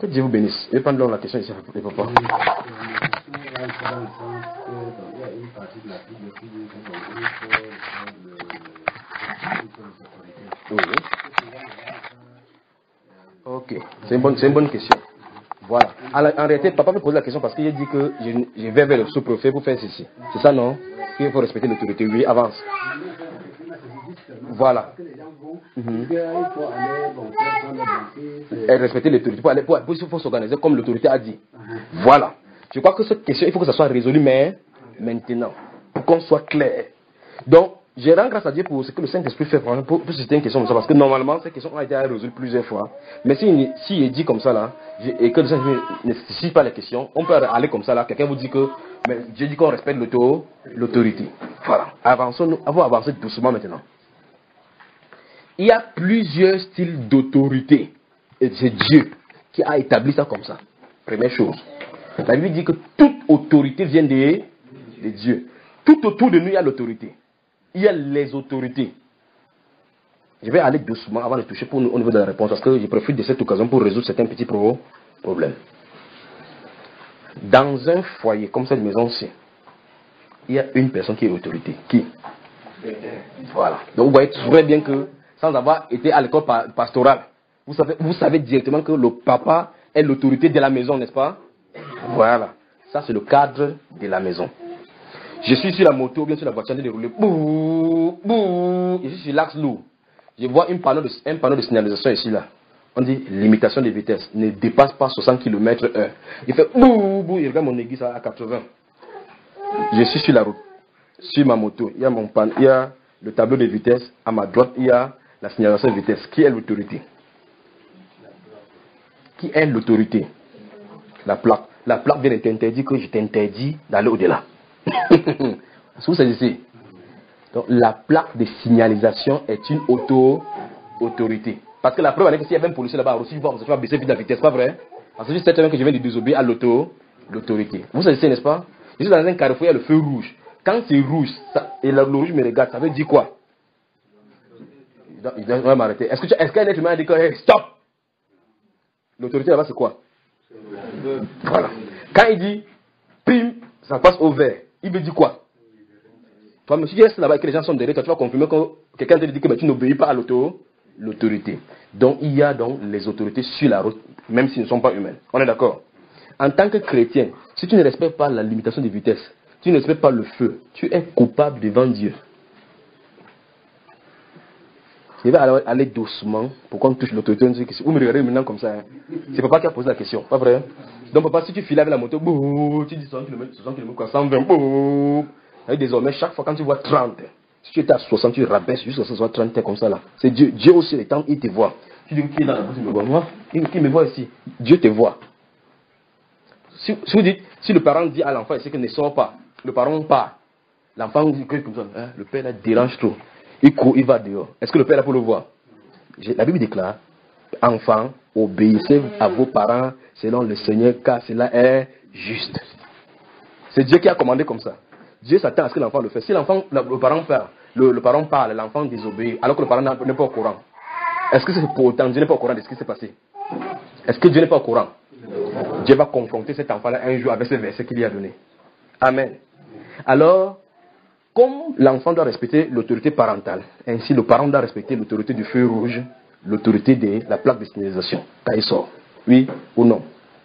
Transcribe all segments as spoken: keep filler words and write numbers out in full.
Que Dieu vous bénisse. Je vais prendre la question ici, les papas. Oui. Ok, c'est une bonne, c'est une bonne question. Voilà. En, en réalité, papa me pose la question parce qu'il a dit que je, je vais vers le sous-préfet pour faire ceci. C'est ça, non? Il faut respecter l'autorité. Oui, avance. Voilà. Mm-hmm. Et respecter l'autorité. Pour aller, pour, pour, il faut s'organiser comme l'autorité a dit. Voilà. Je crois que cette question, il faut que ça soit résolu, mais maintenant, pour qu'on soit clair. Donc, je rends grâce à Dieu pour ce que le Saint-Esprit fait pour, pour, pour c'était une question comme ça, parce que normalement, cette question a été résolue plusieurs fois. Mais s'il si, si est dit comme ça, là, et que le Saint-Esprit ne nécessite pas les questions, on peut aller comme ça, là, quelqu'un vous dit que, mais Dieu dit qu'on respecte l'autorité. Voilà. Avançons, nous avons avancé doucement maintenant. Il y a plusieurs styles d'autorité. Et c'est Dieu qui a établi ça comme ça. Première chose. La Bible dit que toute autorité vient de, de Dieu. Tout autour de nous, il y a l'autorité. Il y a les autorités. Je vais aller doucement avant de toucher pour nous, au niveau de la réponse, parce que je profite de cette occasion pour résoudre certains petits pro problèmes. Dans un foyer comme cette maison-ci, il y a une personne qui est autorité. Qui? Voilà. Donc vous voyez très bien que, sans avoir été à l'école pastorale, vous savez, vous savez directement que le papa est l'autorité de la maison, n'est-ce pas? Voilà. Ça, c'est le cadre de la maison. Je suis sur la moto, bien sur la voiture, de dérouler. Bouh, bouh. Je suis sur l'axe lourd. Je vois un panneau, de, un panneau de signalisation ici, là. On dit limitation de vitesse. Ne dépasse pas soixante kilomètres heure. Il fait bouh, bouh. Il regarde mon aiguille à quatre-vingts. Je suis sur la route. Sur ma moto, il y a mon pan, il y a le tableau de vitesse. À ma droite, il y a la signalisation de vitesse. Qui est l'autorité? Qui est l'autorité? La plaque. La plaque vient de t'interdire que je t'interdis d'aller au-delà. Est-ce que vous savez ici? Donc la plaque de signalisation est une auto autorité. Parce que la preuve est que s'il y avait un policier là-bas aussi, je vais baisser vite la vitesse, pas vrai? Parce que je sais que je viens de désobéir à l'auto l'autorité. Vous savez, n'est-ce pas? Je suis dans un carrefour, il y a le feu rouge. Quand c'est rouge, ça, et le rouge me regarde, ça veut dire quoi? Il doit, il doit m'arrêter. Est-ce que est-ce qu'un être humain a dit que hey, stop? L'autorité là-bas c'est quoi? Voilà. Quand il dit pim, ça passe au vert. Il veut dire quoi? Toi, si tu restes là-bas et que les gens sont derrière toi, tu vas confirmer que quelqu'un te dit que mais tu n'obéis pas à l'autorité. Donc, il y a donc les autorités sur la route, même s'ils ne sont pas humaines. On est d'accord? En tant que chrétien, si tu ne respectes pas la limitation de vitesse, tu ne respectes pas le feu, tu es coupable devant Dieu. Je vais aller, aller doucement pour qu'on touche l'autorité. Vous me regardez maintenant comme ça. Hein. C'est papa qui a posé la question, pas vrai? Donc, papa, si tu files avec la moto, bouh, tu dis soixante kilomètres, soixante kilomètres, cent vingt, bouh. Et désormais, chaque fois quand tu vois trente, si tu étais à soixante, tu rabaisses jusqu'à soixante, trente, comme ça là. C'est Dieu. Dieu aussi, le temps, il te voit. Tu dis qui est dans la bouche, il me voit. Moi, il me voit ici. Dieu te voit. Si, si vous dites, si le parent dit à l'enfant ici qu'il ne sort pas, le parent part. L'enfant dit comme ça, hein, le père là dérange trop. Il court, il va dehors. Est-ce que le père est là pour le voir? La Bible déclare, enfants, obéissez à vos parents selon le Seigneur, car cela est juste. C'est Dieu qui a commandé comme ça. Dieu s'attend à ce que l'enfant le fasse. Si l'enfant, le, le parent parle, le, le parent parle, l'enfant désobéit, alors que le parent n'est pas au courant. Est-ce que c'est pour autant Dieu n'est pas au courant de ce qui s'est passé? Est-ce que Dieu n'est pas au courant? Dieu va confronter cet enfant-là un jour avec ce verset qu'il lui a donné. Amen. Alors, comme l'enfant doit respecter l'autorité parentale, ainsi le parent doit respecter l'autorité du feu rouge, l'autorité de la plaque de signalisation, quand il sort. Oui ou non?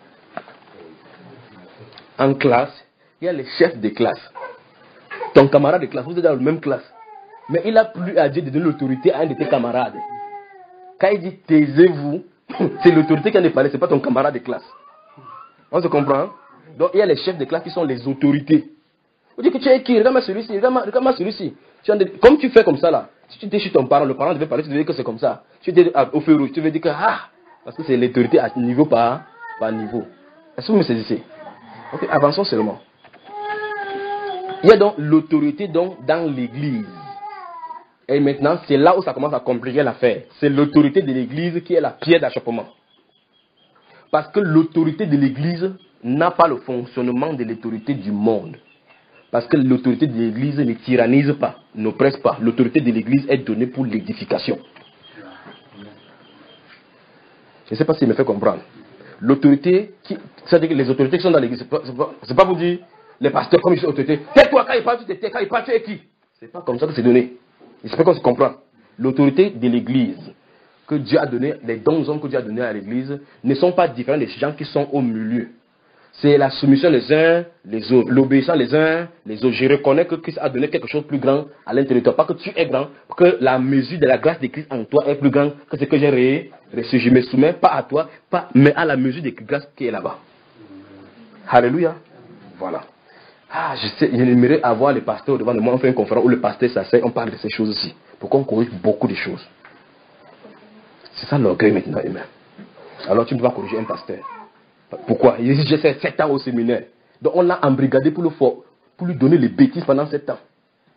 En classe, il y a les chefs de classe. Ton camarade de classe, vous êtes dans la même classe. Mais il a plu à Dieu de donner l'autorité à un de tes camarades. Quand il dit taisez-vous, c'est l'autorité qui en est parlé, ce n'est pas ton camarade de classe. On se comprend? Donc il y a les chefs de classe qui sont les autorités. Vous dites que tu es qui? Regarde-moi celui-ci, regarde-moi celui-ci. Comme tu fais comme ça là, si tu étais chez ton parent, le parent devait parler, tu devais dire que c'est comme ça. Tu étais au feu rouge, tu devais dire que ah, parce que c'est l'autorité à niveau par, par niveau. Est-ce que vous me saisissez? Ok, avançons seulement. Il y a donc l'autorité donc dans l'église. Et maintenant, c'est là où ça commence à compliquer l'affaire. C'est l'autorité de l'église qui est la pierre d'achoppement. Parce que l'autorité de l'église n'a pas le fonctionnement de l'autorité du monde. Parce que l'autorité de l'église ne tyrannise pas, n'oppresse pas. L'autorité de l'église est donnée pour l'édification. Je ne sais pas s'il me fait comprendre. L'autorité, c'est-à-dire que les autorités qui sont dans l'église, c'est pas, pas, pas vous dire, les pasteurs comme ils sont autorités, tais-toi quand ils parlent, tu te tais, quand ils parlent, tu es qui? C'est pas comme ça que c'est donné. J'espère qu'on se comprend. L'autorité de l'église que Dieu a donné, les dons hommes que Dieu a donné à l'église, ne sont pas différents des gens qui sont au milieu. C'est la soumission les uns les autres, l'obéissance les uns les autres. Je reconnais que Christ a donné quelque chose de plus grand à l'intérieur de toi. Pas que tu es grand, que la mesure de la grâce de Christ en toi est plus grande que ce que j'ai reçu. Je me soumets pas à toi, pas, mais à la mesure de la grâce qui est là-bas. Alléluia. Voilà. Ah, je sais, j'aimerais avoir le pasteur devant de moi, on fait une conférence où le pasteur s'assied, on parle de ces choses aussi. Pour qu'on corrige beaucoup de choses. C'est ça l'orgueil maintenant humain. Alors tu ne peux pas corriger un pasteur. Pourquoi? J'ai fait sept ans au séminaire. Donc on l'a embrigadé pour, le for, pour lui donner les bêtises pendant sept ans.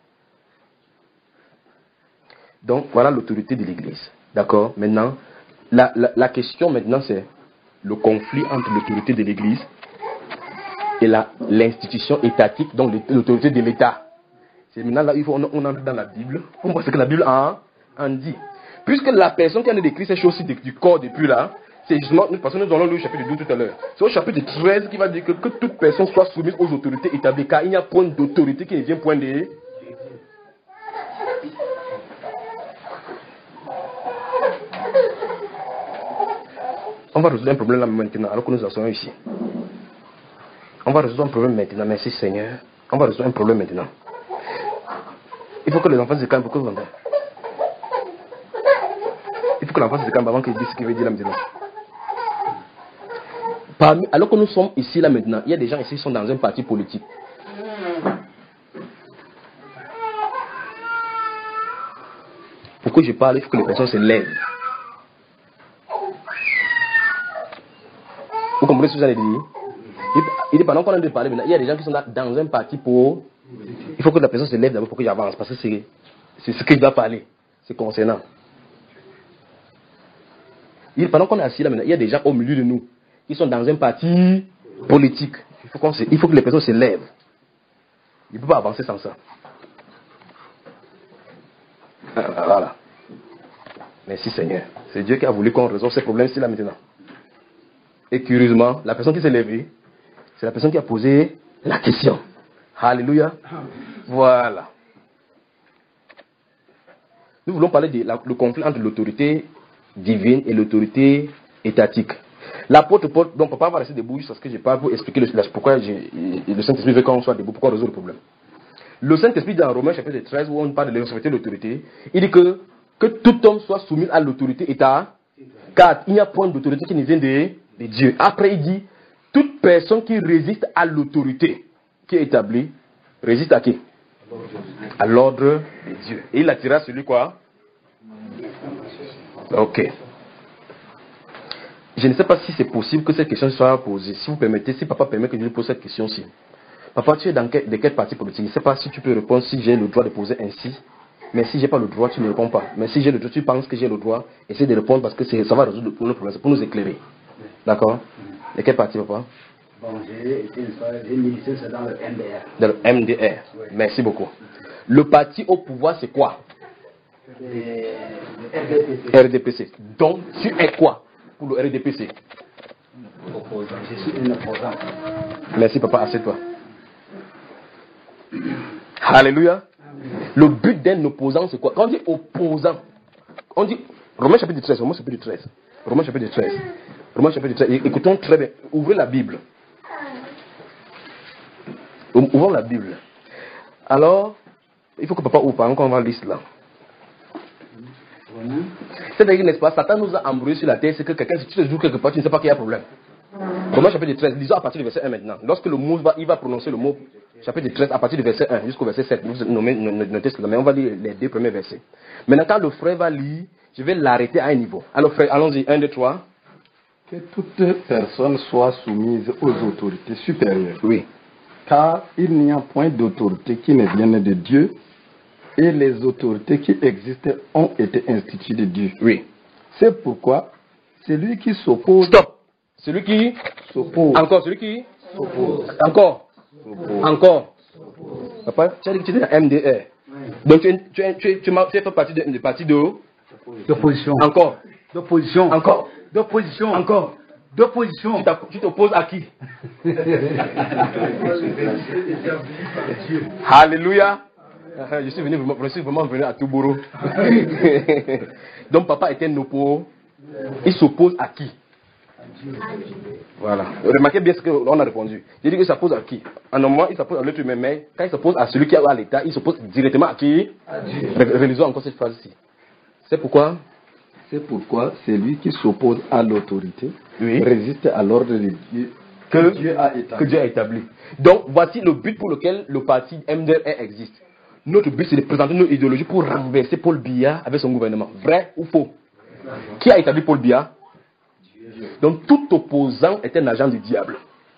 Donc voilà l'autorité de l'église. D'accord? Maintenant, la, la, la question maintenant c'est le conflit entre l'autorité de l'église et l'institution étatique, donc l'autorité de l'État. C'est maintenant là, il faut, on, on entre dans la Bible. On voit ce que la Bible en, en dit. Puisque la personne qui a décrit ces choses du, du corps depuis là, c'est justement, parce que nous allons le chapitre douze tout à l'heure. C'est au chapitre treize qui va dire que, que toute personne soit soumise aux autorités établies, car il n'y a point d'autorité qui ne vient point de... On va résoudre un problème là maintenant, alors que nous en sommes ici. On va résoudre un problème maintenant, merci Seigneur. On va résoudre un problème maintenant. Il faut que les enfants se calment, pourquoi vous entendez? Il faut que l'enfant se calme avant qu'il dise ce qu'il veut dire là maintenant. Parmi, alors que nous sommes ici là maintenant, il y a des gens ici qui sont dans un parti politique. Pour que je parle, il faut que les personnes se lèvent. Vous comprenez ce que vous allez dire? Il dit pendant qu'on est en train de parler maintenant, il y a des gens qui sont dans un parti pour... Il faut que la personne se lève d'abord pour que j'avance, parce que c'est ce qu'il doit parler. C'est concernant. Il dit pendant qu'on est assis là maintenant, il y a des gens au milieu de nous. Ils sont dans un parti politique. Il faut, qu'on se, il faut que les personnes se lèvent. Il ne peut pas avancer sans ça. Voilà. Merci Seigneur. C'est Dieu qui a voulu qu'on résolve ces problèmes-ci là maintenant. Et curieusement, la personne qui s'est levée, c'est la personne qui a posé la question. Alléluia. Voilà. Nous voulons parler du conflit entre l'autorité divine et l'autorité étatique. L'apôtre Paul, donc papa va rester debout jusqu'à ce que je parle pour expliquer le, pourquoi je, le Saint-Esprit veut qu'on soit debout, pourquoi on résout le problème. Le Saint-Esprit dans Romains chapitre treize où on parle de l'autorité de l'autorité, il dit que, que tout homme soit soumis à l'autorité état, car il n'y a point d'autorité qui ne vient de, de Dieu. Après il dit, toute personne qui résiste à l'autorité qui est établie, résiste à qui? À l'ordre de Dieu. Et il attira celui quoi? Ok. Je ne sais pas si c'est possible que cette question soit posée. Si vous permettez, si papa permet que je lui pose cette question-ci. Papa, tu es dans quel, de quel parti politique? Je ne sais pas si tu peux répondre si j'ai le droit de poser ainsi. Mais si je n'ai pas le droit, tu ne réponds pas. Mais si j'ai le droit, tu penses que j'ai le droit, essaie de répondre parce que ça va résoudre le problème, c'est pour nous éclairer. D'accord? De quel parti, papa? Bon, j'ai milité dans le M D R. Dans le M D R. Oui. Merci beaucoup. Le parti au pouvoir, c'est quoi? Le R D P C. Donc, tu es quoi pour le R D P C? Opposant. Je suis un opposant. Merci, papa. Assieds-toi. Alléluia. Le but d'un opposant, c'est quoi? Quand on dit opposant, on dit Romains chapitre treize. Romains chapitre treize. Romains chapitre treize. Romains chapitre treize. Écoutons très bien. Ouvrez la Bible. Ouvrons la Bible. Alors, il faut que papa ouvre, encore on va lire cela. C'est-à-dire, n'est-ce pas, Satan nous a embrouillé sur la terre, c'est que quelqu'un, si tu te joues quelque part, tu ne sais pas qu'il y a un problème. Romains chapitre treize, lisons à partir du verset un maintenant. Lorsque le mot va, il va prononcer le mot chapitre treize à partir du verset un jusqu'au verset sept. Vous notez cela, mais on va lire les deux premiers versets. Maintenant, quand le frère va lire, je vais l'arrêter à un niveau. Alors, frère, allons-y, un, deux, trois. Que toute personne soit soumise aux autorités supérieures. Oui. Car il n'y a point d'autorité qui ne vienne de Dieu, et les autorités qui existent ont été instituées de Dieu. Oui. C'est pourquoi celui qui s'oppose... Stop. Celui qui s'oppose. Encore, celui qui s'oppose. Encore. S'oppose. Encore. Papa, tu as dit que tu es dans M D R. Oui. Donc tu, tu, tu, tu, tu, tu fais partie de, de parti de... D'opposition. Encore. D'opposition. Encore. D'opposition. Encore. d'opposition. Tu t'opposes à qui? Alléluia. Je suis, venu, je suis vraiment venu à tout bourreau. Donc papa était un oppo. Il s'oppose à qui? Voilà. Remarquez bien ce qu'on a répondu. J'ai dit que ça s'oppose à qui? En moment, il s'oppose à l'autre humain, mais quand il s'oppose à celui qui est à l'État, il s'oppose directement à qui? Réalisons encore cette phrase-ci. C'est pourquoi? C'est pourquoi celui qui s'oppose à l'autorité oui. résiste à l'ordre de Dieu que, que, Dieu a établi. que Dieu a établi. Donc voici le but pour lequel le parti M D R existe. Notre but c'est de présenter nos idéologies pour renverser Paul Biya avec son gouvernement. Vrai ou faux? Qui a établi Paul Biya? Donc tout opposant est un agent du diable.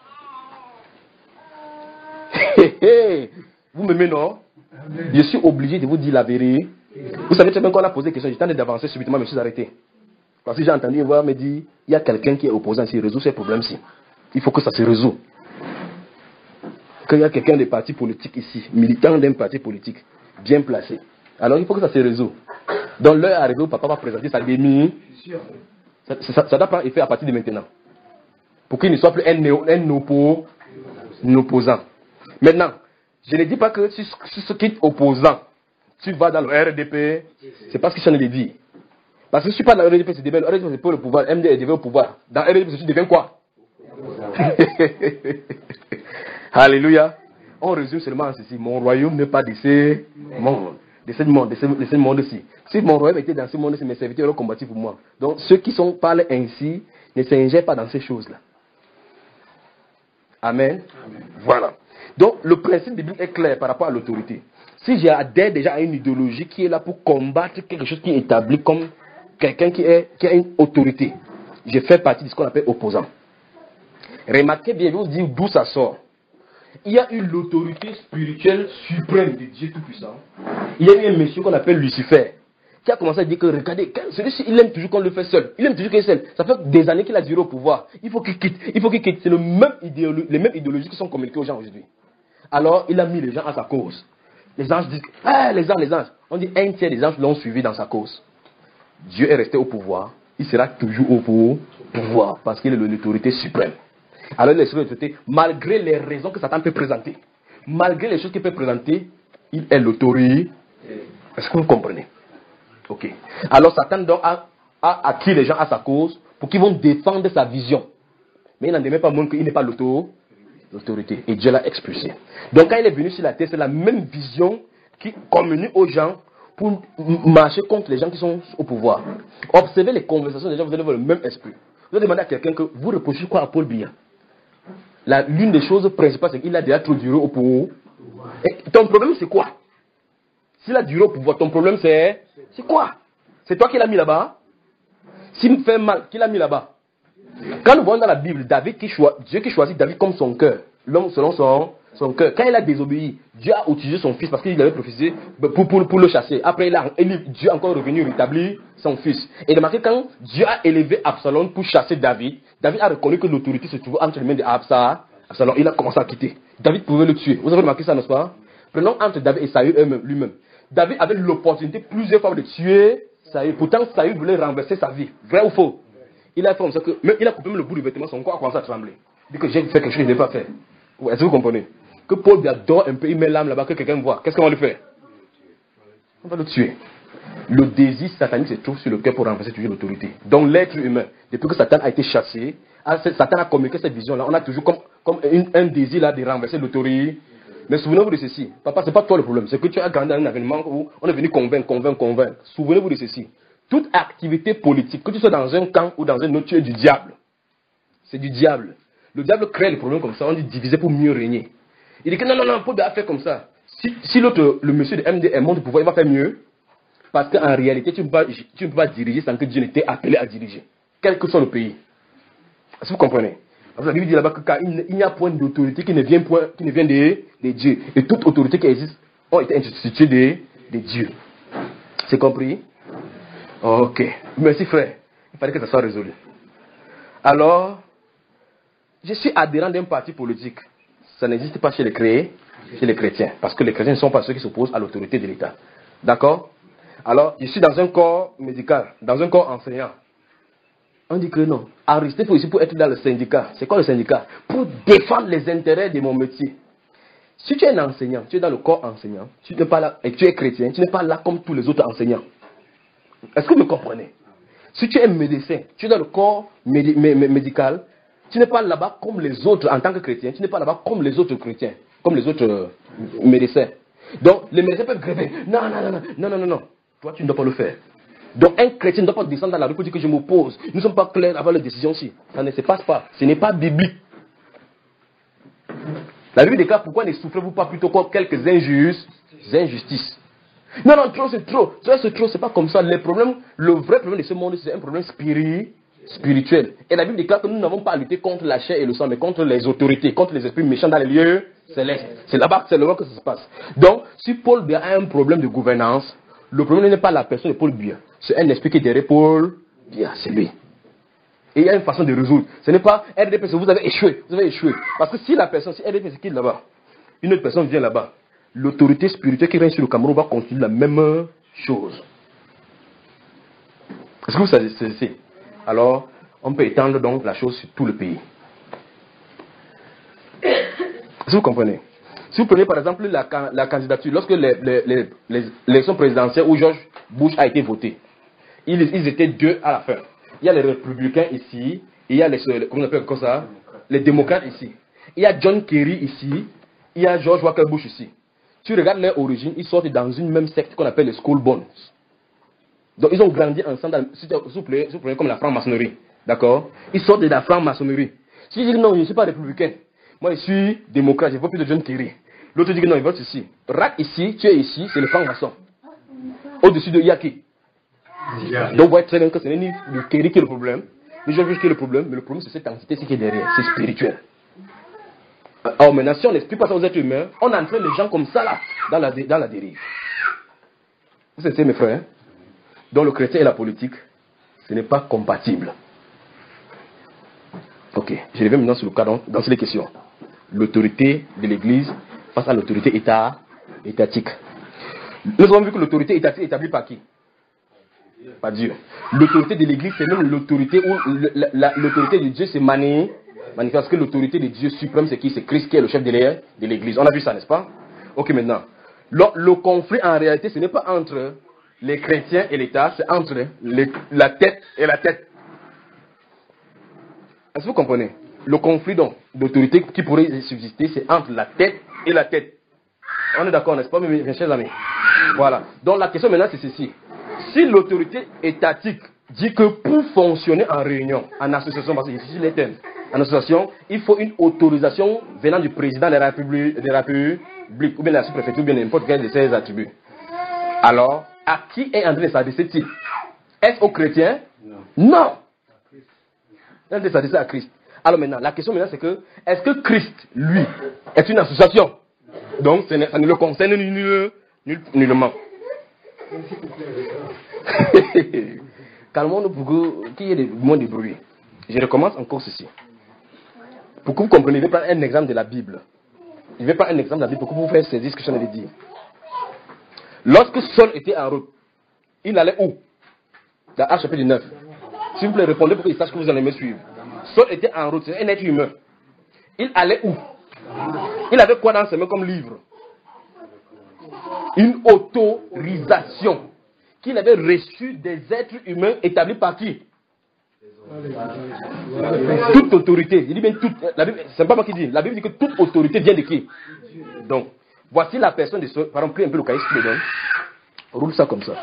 Vous m'aimez, non? Je suis obligé de vous dire la vérité. Vous savez très bien qu'on a posé des questions, j'ai tenté d'avancer subitement, mais je suis arrêté. Parce que j'ai entendu une voix me dire, il y a quelqu'un qui est opposant, s'il résout ces problèmes-ci. Il faut que ça se résout. Qu'il y a quelqu'un des partis politiques ici, militant d'un parti politique, bien placé. Alors il faut que ça se résout. Donc l'heure est arrivée où papa va présenter sa démi. Ça, ça, ça doit prendre effet à partir de maintenant. Pour qu'il ne soit plus un, néo, un, oppo, un opposant. Maintenant, je ne dis pas que si, si ce qui est opposant, tu vas dans le R D P, c'est pas ce que je viens de dire. Parce que si tu parles dans le R D P, c'est le R D P, c'est pour le pouvoir. M D R devient au pouvoir. Dans le R D P, tu deviens quoi? Alléluia. On résume seulement en ceci. Mon royaume n'est pas de ce monde. De ce monde, de ce, de ce monde-ci. Si mon royaume était dans ce monde-ci, mes serviteurs auraient combattu pour moi. Donc ceux qui sont, parlent ainsi ne s'ingèrent pas dans ces choses-là. Amen. Amen. Voilà. Donc le principe biblique est clair par rapport à l'autorité. Si j'adhère déjà à une idéologie qui est là pour combattre quelque chose qui est établi comme quelqu'un qui, est, qui a une autorité, je fais partie de ce qu'on appelle opposant. Remarquez bien, je vais vous dire d'où ça sort. Il y a eu l'autorité spirituelle suprême de Dieu Tout-Puissant. Il y a eu un monsieur qu'on appelle Lucifer, qui a commencé à dire que, regardez, celui-ci, il aime toujours qu'on le fait seul. Il aime toujours qu'il est seul. Ça fait des années qu'il a duré au pouvoir. Il faut qu'il quitte. Il faut qu'il quitte. C'est le même idéolo- les mêmes idéologies qui sont communiquées aux gens aujourd'hui. Alors, il a mis les gens à sa cause. Les anges disent, ah, les anges, les anges. On dit, un tiers des anges l'ont suivi dans sa cause. Dieu est resté au pouvoir. Il sera toujours au pouvoir parce qu'il est l'autorité suprême. Alors, l'autorité, malgré les raisons que Satan peut présenter, malgré les choses qu'il peut présenter, il est l'autorité. Est-ce que vous comprenez? Ok. Alors, Satan donc a, a acquis les gens à sa cause pour qu'ils vont défendre sa vision. Mais il n'en demeure pas moins qu'il n'est pas l'autorité. Et Dieu l'a expulsé. Donc, quand il est venu sur la terre, c'est la même vision qui communique aux gens pour marcher contre les gens qui sont au pouvoir. Observez les conversations des gens, vous allez voir le même esprit. Vous allez demander à quelqu'un que vous reprochez quoi à Paul Biya? L'une des choses principales, c'est qu'il a déjà trop duré au pouvoir. Et ton problème, c'est quoi? S'il a duré au pouvoir, ton problème, c'est c'est quoi? C'est toi qui l'as mis là-bas? S'il me fait mal, qui l'a mis là-bas? Quand nous voyons dans la Bible, David qui choisit, Dieu qui choisit David comme son cœur, l'homme selon son, son cœur. Quand il a désobéi, Dieu a utilisé son fils parce qu'il avait prophétisé pour, pour, pour le chasser. Après, il a, Dieu est encore revenu rétablir son fils. Et remarquez, quand Dieu a élevé Absalom pour chasser David, David a reconnu que l'autorité se trouvait entre les mains d'Absalom. Il a commencé à quitter. David pouvait le tuer. Vous avez remarqué ça, n'est-ce pas? Prenons entre David et Saül lui-même. David avait l'opportunité plusieurs fois de tuer Saül. Pourtant, Saül voulait renverser sa vie. Vrai ou faux? Il a fait comme ça que, même, il a coupé même le bout du vêtement, son corps a commencé à trembler. Il dit que j'ai fait quelque chose que je ne devais pas faire. Est-ce que vous comprenez? Que Paul dort un peu, il met l'âme là-bas, que quelqu'un voit. Qu'est-ce qu'on va lui faire? On va le tuer. Le désir satanique se trouve sur le cœur pour renverser toujours l'autorité. Donc l'être humain, depuis que Satan a été chassé, Satan a communiqué cette vision-là, on a toujours comme, comme une, un désir là de renverser l'autorité. Mais souvenez-vous de ceci. Papa, ce n'est pas toi le problème. C'est que tu as grandi dans un événement où on est venu convaincre, convaincre, convaincre. Souvenez-vous de ceci. Toute activité politique, que tu sois dans un camp ou dans un autre, tu es du diable. C'est du diable. Le diable crée les problèmes comme ça, on dit diviser pour mieux régner. Il dit que non, non, non, Paul a fait comme ça. Si, si l'autre, le monsieur de M D R monte au pouvoir, il va faire mieux. Parce qu'en réalité, tu ne peux pas, tu ne peux pas diriger sans que Dieu n'ait appelé à diriger. Quel que soit le pays. Est-ce que vous comprenez? La Bible dit là-bas qu'il n'y a point d'autorité qui ne vient, point, qui ne vient de, de Dieu. Et toute autorité qui existe ont été instituées de, de Dieu. C'est compris? Ok. Merci frère. Il fallait que ça soit résolu. Alors, je suis adhérent d'un parti politique. Ça n'existe pas chez les, créés, chez les chrétiens. Parce que les chrétiens ne sont pas ceux qui s'opposent à l'autorité de l'État. D'accord? Alors, je suis dans un corps médical, dans un corps enseignant. On dit que non. Enregistrer faut ici pour être dans le syndicat. C'est quoi le syndicat? Pour défendre les intérêts de mon métier. Si tu es un enseignant, tu es dans le corps enseignant, tu n'es pas là, et tu es chrétien, tu n'es pas là comme tous les autres enseignants. Est-ce que vous me comprenez? Si tu es médecin, tu es dans le corps médi mé mé médical, tu n'es pas là-bas comme les autres en tant que chrétien, tu n'es pas là-bas comme les autres chrétiens, comme les autres euh, médecins. Donc, les médecins peuvent gréver. Non, non, non, non, non, non, non, non. Toi, tu ne dois pas le faire. Donc, un chrétien ne doit pas descendre dans la rue pour dire que je m'oppose. Nous ne sommes pas clairs avant la décision-ci. Ça ne se passe pas. Ce n'est pas biblique. La Bible déclare pourquoi ne souffrez-vous pas plutôt que quelques injustes, injustices. Non, non, trop, c'est trop. Ça, c'est trop, c'est pas comme ça. Les problèmes, le vrai problème de ce monde, c'est un problème spiri, spirituel. Et la Bible déclare que nous n'avons pas à lutter contre la chair et le sang, mais contre les autorités, contre les esprits méchants dans les lieux célestes. C'est là-bas, c'est là-bas que ça se passe. Donc, si Paul Biya a un problème de gouvernance, le problème n'est pas la personne de Paul Biya. C'est un esprit qui est derrière Paul Biya, c'est lui. Et il y a une façon de résoudre. Ce n'est pas R D P, vous avez échoué, vous avez échoué. Parce que si la personne, si R D P c'est qui là-bas, une autre personne vient là-bas, l'autorité spirituelle qui règne sur le Cameroun va continuer la même chose. Est-ce que vous savez c'est Alors, on peut étendre donc la chose sur tout le pays. Si vous comprenez. Si vous prenez par exemple la, la candidature, lorsque les, les, les, les élections présidentielles où George Bush a été voté, ils, ils étaient deux à la fin. Il y a les républicains ici, et il y a les, comment on appelle comme ça, les démocrates ici. Il y a John Kerry ici, il y a George Walker Bush ici. Tu regardes leur origine, ils sortent dans une même secte qu'on appelle les School Bones. Donc ils ont grandi ensemble, dans, si vous prenez, si vous prenez comme la franc-maçonnerie, d'accord? Ils sortent de la franc-maçonnerie. Si tu dis non, je ne suis pas républicain, moi je suis démocrate, je vote plus de John Kerry. L'autre dit que non, il vote ici. Rat ici, tu es ici, c'est le franc-maçon. Au-dessus de Yaki. Donc vous voyez très bien que ce n'est ni le Kerry qui est le problème, ni George Bush qui est le problème, mais le problème c'est cette entité qui est derrière, c'est spirituel. Alors maintenant, si on n'explique pas ça aux êtres humains, on entraîne les gens comme ça là, dans la, dans la dérive. Vous savez mes frères, donc le chrétien et la politique, ce n'est pas compatible. Ok, je reviens maintenant sur le cas dans, dans les questions. L'autorité de l'église face à l'autorité état, étatique. Nous avons vu que l'autorité étatique est établie par qui? Pas Dieu. L'autorité de l'église, c'est même l'autorité où l'autorité de Dieu se manie, manifeste. Parce que l'autorité de Dieu suprême, c'est qui? C'est Christ qui est le chef de l'église. On a vu ça, n'est-ce pas? Ok, maintenant. Le, le conflit, en réalité, ce n'est pas entre les chrétiens et l'État, c'est entre les, la tête et la tête. Est-ce que vous comprenez? Le conflit d'autorité qui pourrait subsister, c'est entre la tête et la tête. On est d'accord, n'est-ce pas, mes, mes chers amis? Voilà. Donc la question maintenant, c'est ceci. Si l'autorité étatique dit que pour fonctionner en réunion, en association, parce que ici les thèmes, en association, il faut une autorisation venant du président de la République, de la République ou bien de la sous-préfecture, ou bien n'importe quel de ses attributs. Alors, à qui est en train de s'adresser-il? Est-ce aux chrétiens? Non. Non. Il est en train de s'adresser à Christ. Alors maintenant, la question maintenant c'est que, est-ce que Christ, lui, est une association? Donc, ça ne le concerne nul, nul, nullement. Calmons-nous pour qu'il y ait moins de bruit. Je recommence encore ceci. Pour que vous compreniez, je vais prendre un exemple de la Bible. Je vais prendre un exemple de la Bible pour que vous fassiez saisir ce que je viens de dire. Lorsque Saul était en route, il allait où? Dans Actes chapitre neuf. S'il vous plaît, répondez pour qu'ils sachent que vous allez me suivre. Saul était en route, c'est un être humain. Il allait où? Il avait quoi dans ses mains comme livre? Une autorisation qu'il avait reçue des êtres humains établis par qui? Toute autorité. Il dit bien toute. La Bible, c'est pas moi qui dis. La Bible dit que toute autorité vient de qui? Donc, voici la personne de Saul. Par exemple, un peu le cahier que je te donne. Roule ça comme ça.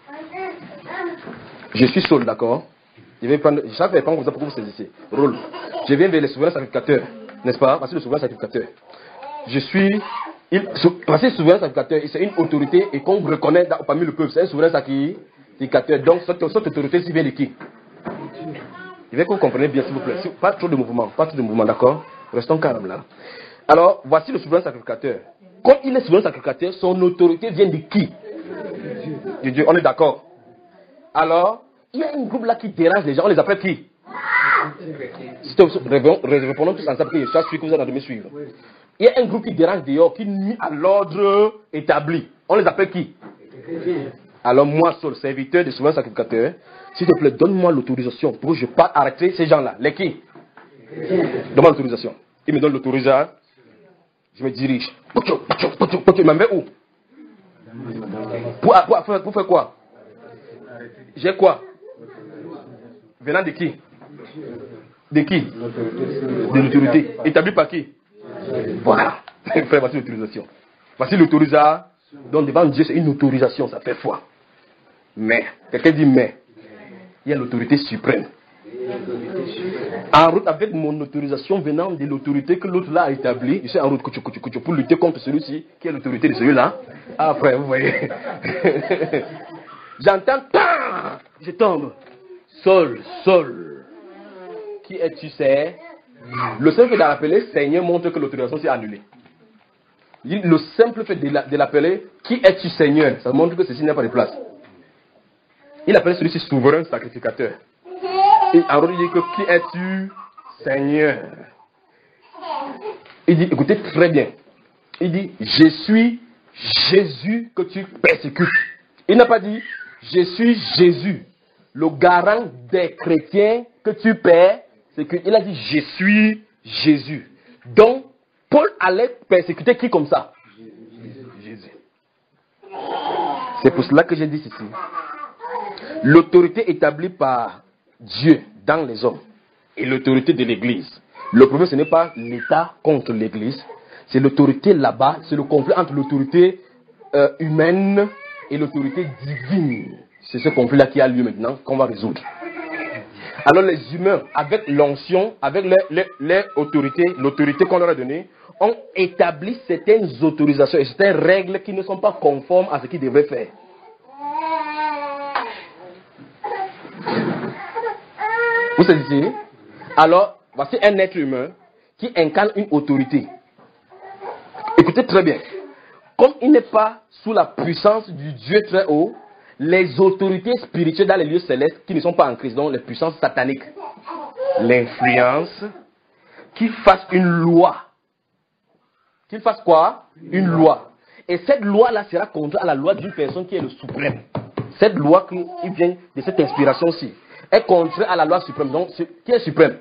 Je suis Saul, d'accord? Je vais prendre. Chaque fois, prendre comme ça pour que vous saisissiez. Roule. Je viens vers le souverain sacrificateur. N'est-ce pas? Voici le souverain sacrificateur. Je suis. Il, voici le souverain sacrificateur. C'est une autorité et qu'on reconnaît dans, parmi le peuple. C'est un souverain sacrificateur. Donc, cette, cette autorité, c'est vient de qui? Je veux que vous compreniez bien, s'il vous plaît. Pas trop de mouvement, pas trop de mouvement, d'accord? Restons calmes là. Alors, voici le souverain sacrificateur. Quand il est souverain sacrificateur, son autorité vient de qui? De Dieu, on est d'accord? Alors, il y a un groupe là qui dérange les gens, on les appelle qui? Répondons tous ensemble, que je suis que vous allez me suivre. Il y a un groupe qui dérange dehors, qui nuit à l'ordre établi. On les appelle qui? Alors moi, Saul, serviteur du souverain sacrificateur, S'il te plaît, donne-moi l'autorisation pour que je parte arrêter ces gens-là. Les qui? Donne-moi l'autorisation. Il me donne l'autorisation. Je me dirige. Il m'envoie où? Pour, pour, pour, pour faire quoi? J'ai quoi? Venant de qui? De qui? De l'autorité. Établi par qui? Voilà. Frère, voici l'autorisation. Voici l'autorisation. Donc devant Dieu, c'est une autorisation, ça fait foi. Mais, quelqu'un dit mais, il y a l'autorité suprême. En route avec mon autorisation venant de l'autorité que l'autre là a établie, je suis en route pour lutter contre celui-ci qui est l'autorité de celui-là. Ah frère, vous voyez. J'entends, je tombe. Sol, sol. Qui es-tu, c'est? Le simple fait d'appeler Seigneur montre que l'autorisation s'est annulée. Le simple fait de l'appeler qui es-tu, Seigneur, ça montre que ceci n'a pas de place. Il appelle celui-ci souverain sacrificateur. Et en il dit que qui es-tu, Seigneur? Il dit, écoutez très bien. Il dit, je suis Jésus que tu persécutes. Il n'a pas dit, je suis Jésus, le garant des chrétiens que tu persécutes. Il a dit, je suis Jésus. Donc, Paul allait persécuter qui comme ça? Jésus. C'est pour cela que j'ai dit ceci. L'autorité établie par Dieu dans les hommes et l'autorité de l'Église. Le problème, ce n'est pas l'État contre l'Église, c'est l'autorité là-bas, c'est le conflit entre l'autorité euh, humaine et l'autorité divine. C'est ce conflit-là qui a lieu maintenant, qu'on va résoudre. Alors les humains, avec l'onction, avec les, les, les autorités, l'autorité qu'on leur a donnée, ont établi certaines autorisations et certaines règles qui ne sont pas conformes à ce qu'ils devraient faire. Vous savez, alors, voici un être humain qui incarne une autorité. Écoutez très bien. Comme il n'est pas sous la puissance du Dieu très haut, les autorités spirituelles dans les lieux célestes qui ne sont pas en Christ, donc les puissances sataniques, l'influence, qu'ils fassent une loi. Qu'ils fassent quoi? Une loi. Et cette loi-là sera contraire à la loi d'une personne qui est le suprême. Cette loi qui vient de cette inspiration-ci est contraire à la loi suprême. Donc, qui est suprême?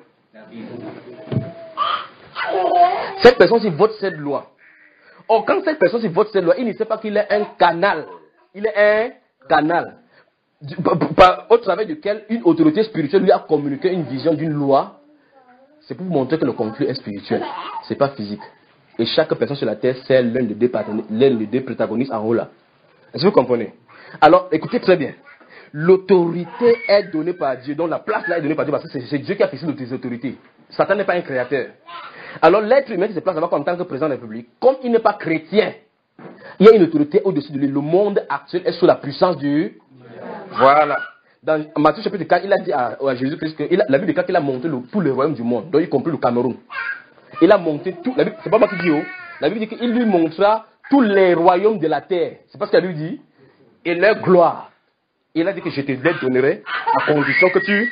Cette personne-ci vote cette loi. Or, quand cette personne-ci vote cette loi, il ne sait pas qu'il est un canal. Il est un canal. Du, par, au travers duquel une autorité spirituelle lui a communiqué une vision d'une loi. C'est pour vous montrer que le conflit est spirituel. Ce n'est pas physique. Et chaque personne sur la terre, c'est l'un des deux, l'un des deux protagonistes en haut là. Est-ce que vous comprenez? Alors, écoutez très bien. L'autorité est donnée par Dieu. Donc la place là est donnée par Dieu parce que c'est Dieu qui a fixé les autorités. Satan n'est pas un créateur. Alors l'être humain qui se place là-bas en tant que président de la République, comme il n'est pas chrétien, il y a une autorité au-dessus de lui. Le monde actuel est sous la puissance du... Voilà. Dans Matthieu chapitre quatre, il a dit à, à Jésus-Christ que il a, la Bible déclare qu'il a monté le, tous les royaumes du monde, donc y compris le Cameroun. Il a monté tout. C'est pas moi qui dis, oh. La Bible dit qu'il lui montrera tous les royaumes de la terre. C'est pas ce qu'elle lui dit. Et leur gloire. Il a dit que je te les donnerai à condition que tu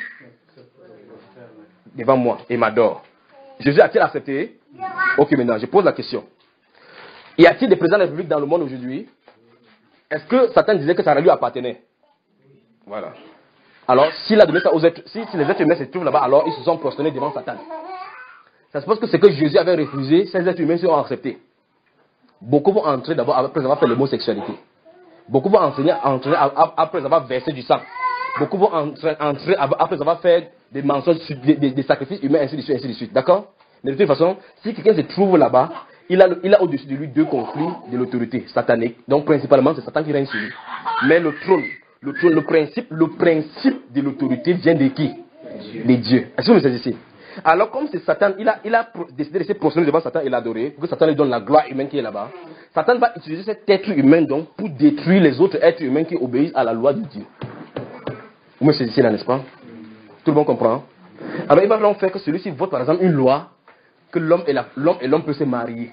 devant moi et m'adore. Jésus a-t-il accepté? Ok, maintenant, je pose la question. Y a-t-il des présidents de la République dans le monde aujourd'hui? Est-ce que Satan disait que ça lui appartenait? Voilà. Alors, s'il a donné ça aux êtres, si, si les êtres humains se trouvent là-bas, alors ils se sont prosternés devant Satan. Ça se passe que ce que Jésus avait refusé, ces êtres humains ont accepté. Beaucoup vont entrer d'abord après avoir fait l'homosexualité. Beaucoup vont enseigner, entrer après avoir versé du sang. Beaucoup vont entrer, entrer après avoir fait des mensonges, des, des, des sacrifices humains, ainsi de suite, ainsi de suite. D'accord? Mais de toute façon, si quelqu'un se trouve là-bas, il a, il a au-dessus de lui deux conflits de l'autorité satanique. Donc principalement, c'est Satan qui règne sur lui. Mais le trône, le trône, le principe, le principe de l'autorité vient de qui? De Dieu. Est-ce que vous me saisissez? Alors comme c'est Satan, il a, il a décidé de se prosterner devant Satan et l'adorer, pour que Satan lui donne la gloire humaine qui est là-bas. Satan va utiliser cet être humain donc pour détruire les autres êtres humains qui obéissent à la loi de Dieu. Vous me saisissez là, n'est-ce pas? Tout le monde comprend? Alors il va donc faire que celui-ci vote par exemple une loi que l'homme et l'homme et l'homme peuvent se marier.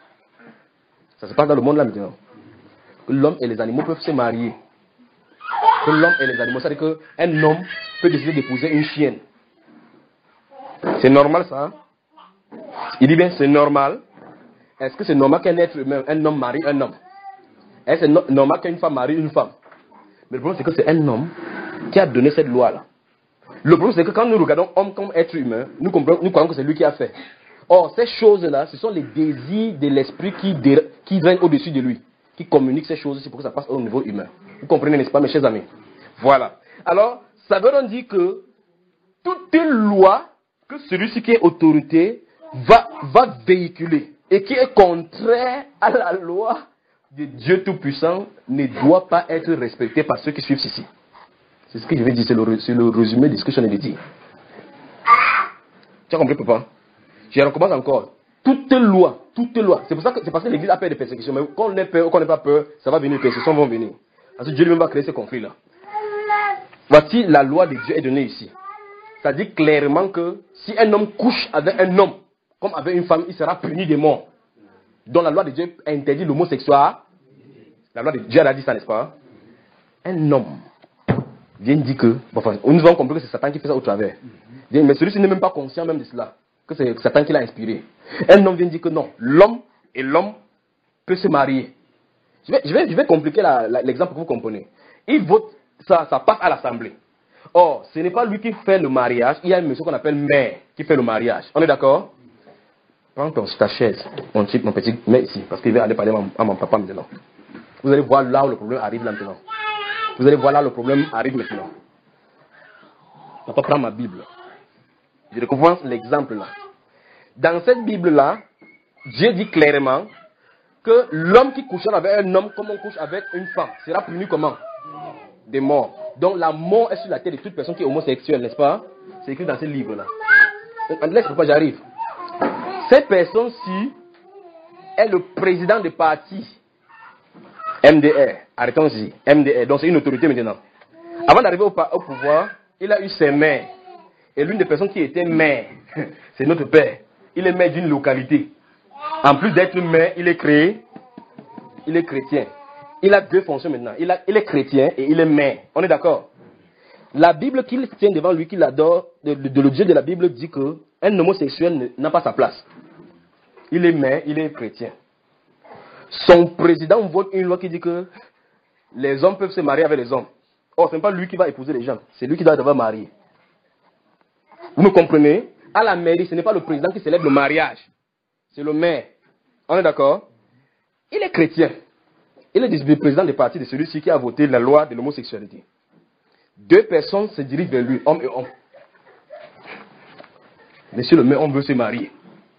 Ça se passe dans le monde là maintenant. Que l'homme et les animaux peuvent se marier. Que l'homme et les animaux, c'est-à-dire qu'un homme peut décider d'épouser une chienne. C'est normal ça? Hein? Il dit bien c'est normal. Est-ce que c'est normal qu'un être humain, un homme marie un homme? Est-ce que c'est no normal qu'une femme marie une femme? Mais le problème c'est que c'est un homme qui a donné cette loi-là. Le problème, c'est que quand nous regardons homme comme être humain, nous, comprenons, nous croyons que c'est lui qui a fait. Or, ces choses-là, ce sont les désirs de l'esprit qui, qui viennent au-dessus de lui, qui communiquent ces choses, c'est pour que ça passe au niveau humain. Vous comprenez, n'est-ce pas, mes chers amis? Voilà. Alors, ça veut donc dire que toute loi que celui-ci qui est autorité va, va véhiculer et qui est contraire à la loi de Dieu Tout-Puissant ne doit pas être respectée par ceux qui suivent ceci. C'est ce que je vais dire, c'est le, le résumé de ce que je viens de dire. Tu as compris, papa? Je recommence encore. Toute loi, toute loi. C'est pour ça que c'est parce que l'Église a peur de persécution. Mais quand on est peur ou qu'on n'a pas peur, ça va venir, les persécutions vont venir. Parce que Dieu lui-même va créer ce conflit-là. Voici la loi de Dieu est donnée ici. Ça dit clairement que si un homme couche avec un homme, comme avec une femme, il sera puni de mort. Donc la loi de Dieu interdit l'homosexuel. La loi de Dieu a dit ça, n'est-ce pas? Un homme vient dire que, bon, enfin, nous avons compris que c'est Satan qui fait ça au travers. Mais celui-ci n'est même pas conscient même de cela, que c'est Satan qui l'a inspiré. Un homme vient dire que non, l'homme et l'homme peuvent se marier. Je vais, je vais, je vais compliquer l'exemple pour que vous compreniez. Il vote, ça, ça passe à l'Assemblée. Or, ce n'est pas lui qui fait le mariage, il y a un monsieur qu'on appelle maire qui fait le mariage. On est d'accord? Prends ton, ta chaise, mon, petit, mon petit, mets ici, parce qu'il va aller parler à mon, à mon papa maintenant. Vous allez voir là où le problème arrive là maintenant. Vous allez voir là où le problème arrive maintenant. Papa prend ma Bible. Je recommence l'exemple là. Dans cette Bible-là, Dieu dit clairement que l'homme qui couchera avec un homme comme on couche avec une femme sera puni comment? Des morts. Donc la mort est sur la tête de toute personne qui est homosexuelle, n'est-ce pas? C'est écrit dans ce livre-là. Laisse pourquoi j'arrive. Cette personne-ci est le président du parti M D R. Arrêtons ici. M D R. Donc c'est une autorité maintenant. Avant d'arriver au, au pouvoir, il a eu ses maires. Et l'une des personnes qui était maire, c'est notre père. Il est maire d'une localité. En plus d'être maire, il est créé, il est chrétien. Il a deux fonctions maintenant. Il, a, il est chrétien et il est maire. On est d'accord? La Bible qu'il tient devant lui, qu'il adore, de, de, de le Dieu de la Bible dit que un homosexuel n'a pas sa place. Il est maire, il est chrétien. Son président vote une loi qui dit que les hommes peuvent se marier avec les hommes. Or, ce n'est pas lui qui va épouser les gens. C'est lui qui doit devoir marier. Vous me comprenez? À la mairie, ce n'est pas le président qui célèbre le mariage. C'est le maire. On est d'accord? Il est chrétien. Il est le président du parti de celui-ci qui a voté la loi de l'homosexualité. Deux personnes se dirigent vers lui, homme et homme. Monsieur le maire, on veut se marier.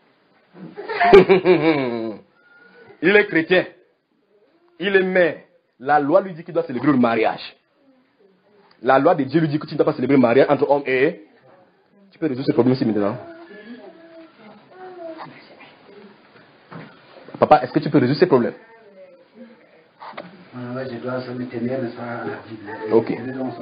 Il est chrétien. Il est maire. La loi lui dit qu'il doit célébrer le mariage. La loi de Dieu lui dit que tu ne dois pas célébrer le mariage entre hommes et... Tu peux résoudre ce problème-ci maintenant. Papa, est-ce que tu peux résoudre ce problème? Je dois me tenir à la Bible. Ok.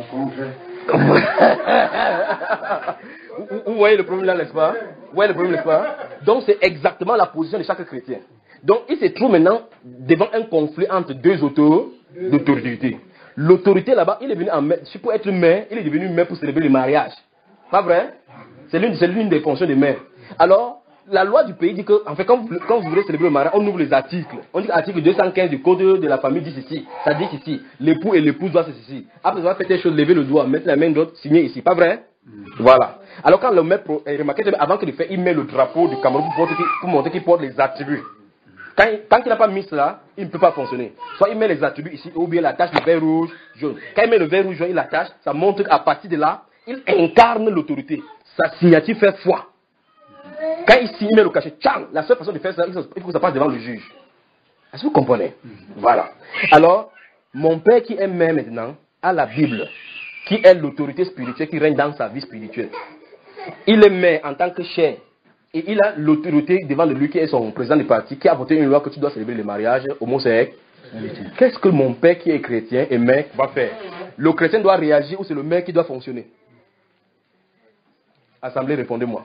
Vous voyez le problème là, n'est-ce pas? Vous voyez le problème, n'est-ce pas? Donc c'est exactement la position de chaque chrétien. Donc il se trouve maintenant devant un conflit entre deux autorités. L'autorité là-bas, il est venu en maire. Pour être maire, il est devenu maire pour célébrer le mariage. Pas vrai? C'est l'une, c'est l'une des fonctions des maires. Alors, la loi du pays dit que, en fait, quand vous, quand vous voulez célébrer le mariage, on ouvre les articles. On dit que l'article deux cent quinze du code de la famille dit ceci. Ça dit ceci. L'époux et l'épouse doivent faire ceci. Après avoir fait telle chose, lever le doigt, mettre la main droite, signer ici. Pas vrai? Mm. Voilà. Alors quand le maire, remarquez, avant qu'il le fait, il met le drapeau du Cameroun pour, pour montrer qu'il porte les attributs. Quand, tant qu'il n'a pas mis cela, il ne peut pas fonctionner. Soit il met les attributs ici, ou bien il attache le vert rouge, jaune. Quand il met le vert rouge, jaune, il attache, ça montre qu'à partir de là, il incarne l'autorité. Sa signature fait foi. Quand il signe, il met le cachet, tchang, la seule façon de faire ça, il faut que ça passe devant le juge. Est-ce que vous comprenez? Voilà. Alors, mon père qui est maire maintenant, a la Bible, qui est l'autorité spirituelle qui règne dans sa vie spirituelle. Il est maire en tant que chef. Et il a l'autorité devant lui qui est son président du parti, qui a voté une loi que tu dois célébrer le mariage homosexuel. Qu'est-ce que mon père qui est chrétien et maire va faire? Le chrétien doit réagir ou c'est le maire qui doit fonctionner? Assemblée, répondez-moi.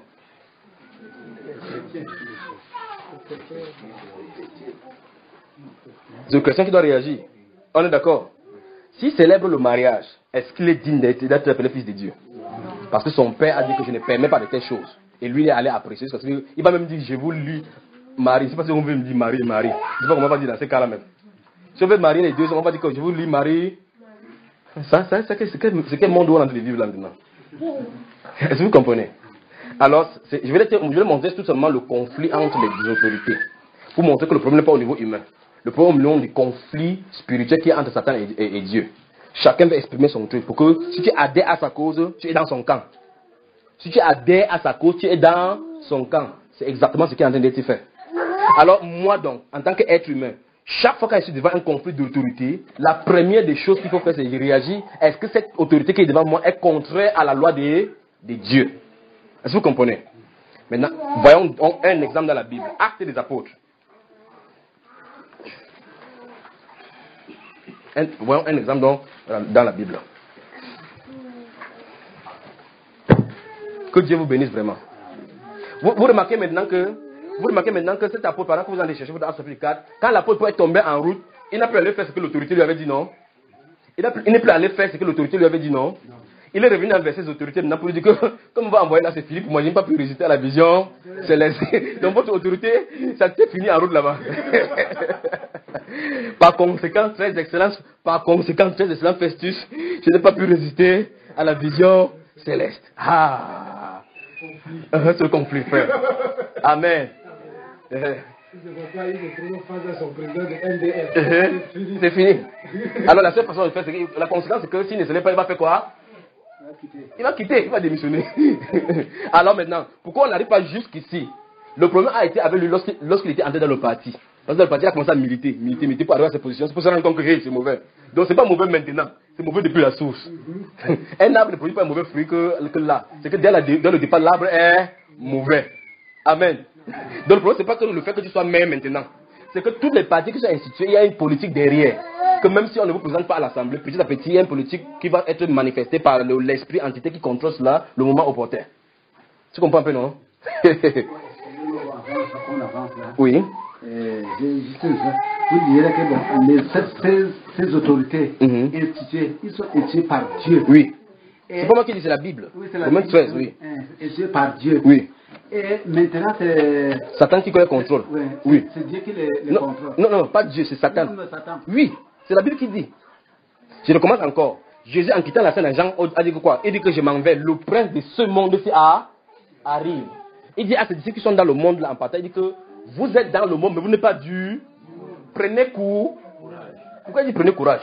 C'est le chrétien qui doit réagir. On est d'accord? S'il célèbre le mariage, est-ce qu'il est digne d'être appelé fils de Dieu? Parce que son père a dit que je ne permets pas de telles choses. Et lui, il est allé apprécier. Parce qu'il va même dire, je vous lui marie. C'est pas si on veut me dire marie, marie. Je ne sais pas comment on va dire dans ces cas-là même. Si on veut marier les deux, on va dire que je vous lui marie. Ça, ça c'est quel, quel monde où on est en train de vivre là maintenant? Est-ce que vous comprenez? Alors, je vais, je vais montrer tout simplement le conflit entre les autorités. Pour montrer que le problème n'est pas au niveau humain. Le problème est au niveau du conflit spirituel qui est entre Satan et, et, et Dieu. Chacun va exprimer son truc. Pour que si tu adhères à sa cause, tu es dans son camp. Si tu adhères à sa cause, tu es dans son camp. C'est exactement ce qui est en train d'être fait. Alors, moi donc, en tant qu'être humain, chaque fois que je suis devant un conflit d'autorité, la première des choses qu'il faut faire, c'est de réagir. Est-ce que cette autorité qui est devant moi est contraire à la loi de, de Dieu? Est-ce que vous comprenez? Maintenant, voyons un exemple dans la Bible. Actes des apôtres. Un, voyons un exemple dans, dans la Bible. Que Dieu vous bénisse vraiment. Vous, vous remarquez maintenant que vous remarquez maintenant que cet apôtre, pendant que vous allez chercher votre Actes chapitre quatre, quand l'apôtre est tombé en route, il n'a plus allé faire ce que l'autorité lui avait dit non. Il n'est plus allé faire ce que l'autorité lui avait dit non. Il est revenu envers ses autorités maintenant pour lui dire que, comme on va envoyer là, c'est Philippe, moi je n'ai pas pu résister à la vision céleste. Donc votre autorité, ça s'est fini en route là-bas. Par conséquent, très excellence, par conséquent, très excellent Festus, je n'ai pas pu résister à la vision céleste. Ah, c'est le conflit, frère. Amen. C'est fini. Alors la seule façon de faire, c'est que la conséquence, c'est que s'il ne se lève pas, il va faire quoi? Il va quitter, il va démissionner. Alors maintenant, pourquoi on n'arrive pas jusqu'ici? Le problème a été avec lui lorsqu'il lorsqu'il était entré dans le parti. Lorsque le parti a commencé à militer, militer, militer pour arriver à ses positions, c'est pour se rendre compte que hey, c'est mauvais. Donc c'est pas mauvais maintenant, c'est mauvais depuis la source. Un arbre ne produit pas un mauvais fruit que, que là. C'est que dès, la, dès le départ, l'arbre est mauvais. Amen. Donc le problème, c'est pas que le fait que tu sois meilleur maintenant. C'est que toutes les partis qui sont instituées, il y a une politique derrière. Que même si on ne vous présente pas à l'Assemblée, petit à petit, il y a une politique qui va être manifestée par l'esprit entité qui contrôle cela le moment opportun. Tu comprends un peu, non? Oui. Euh, vous direz que bon, les, ces, ces autorités mm-hmm. instituées, ils sont instituées par Dieu. Oui. C'est pas moi qui dis, c'est la Bible. Oui, c'est la Romains treize, oui. Instituées par Dieu. Oui. Et maintenant, c'est Satan qui le contrôle. Oui. Oui. C'est Dieu qui les, les non, contrôle. Non, non, pas Dieu, c'est Satan. Non, Satan. Oui, c'est la Bible qui dit. Je recommence encore. Jésus, en quittant la scène, Jean a dit quoi? Il dit que je m'en vais. Le prince de ce monde-ci arrive. Il dit à ces disciples qui sont dans le monde là en partage, il dit que vous êtes dans le monde, mais vous n'êtes pas dû. Prenez courage. Pourquoi il dit prenez courage?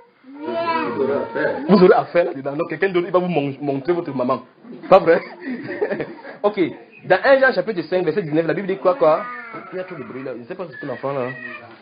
Vous aurez affaire là-dedans. Donc quelqu'un d'autre, il va vous montrer votre maman. Pas vrai? Ok. Dans un Jean chapitre cinq, verset dix-neuf, la Bible dit quoi quoi? Il y a trop de bruit là. Je ne sais pas ce que l'enfant là.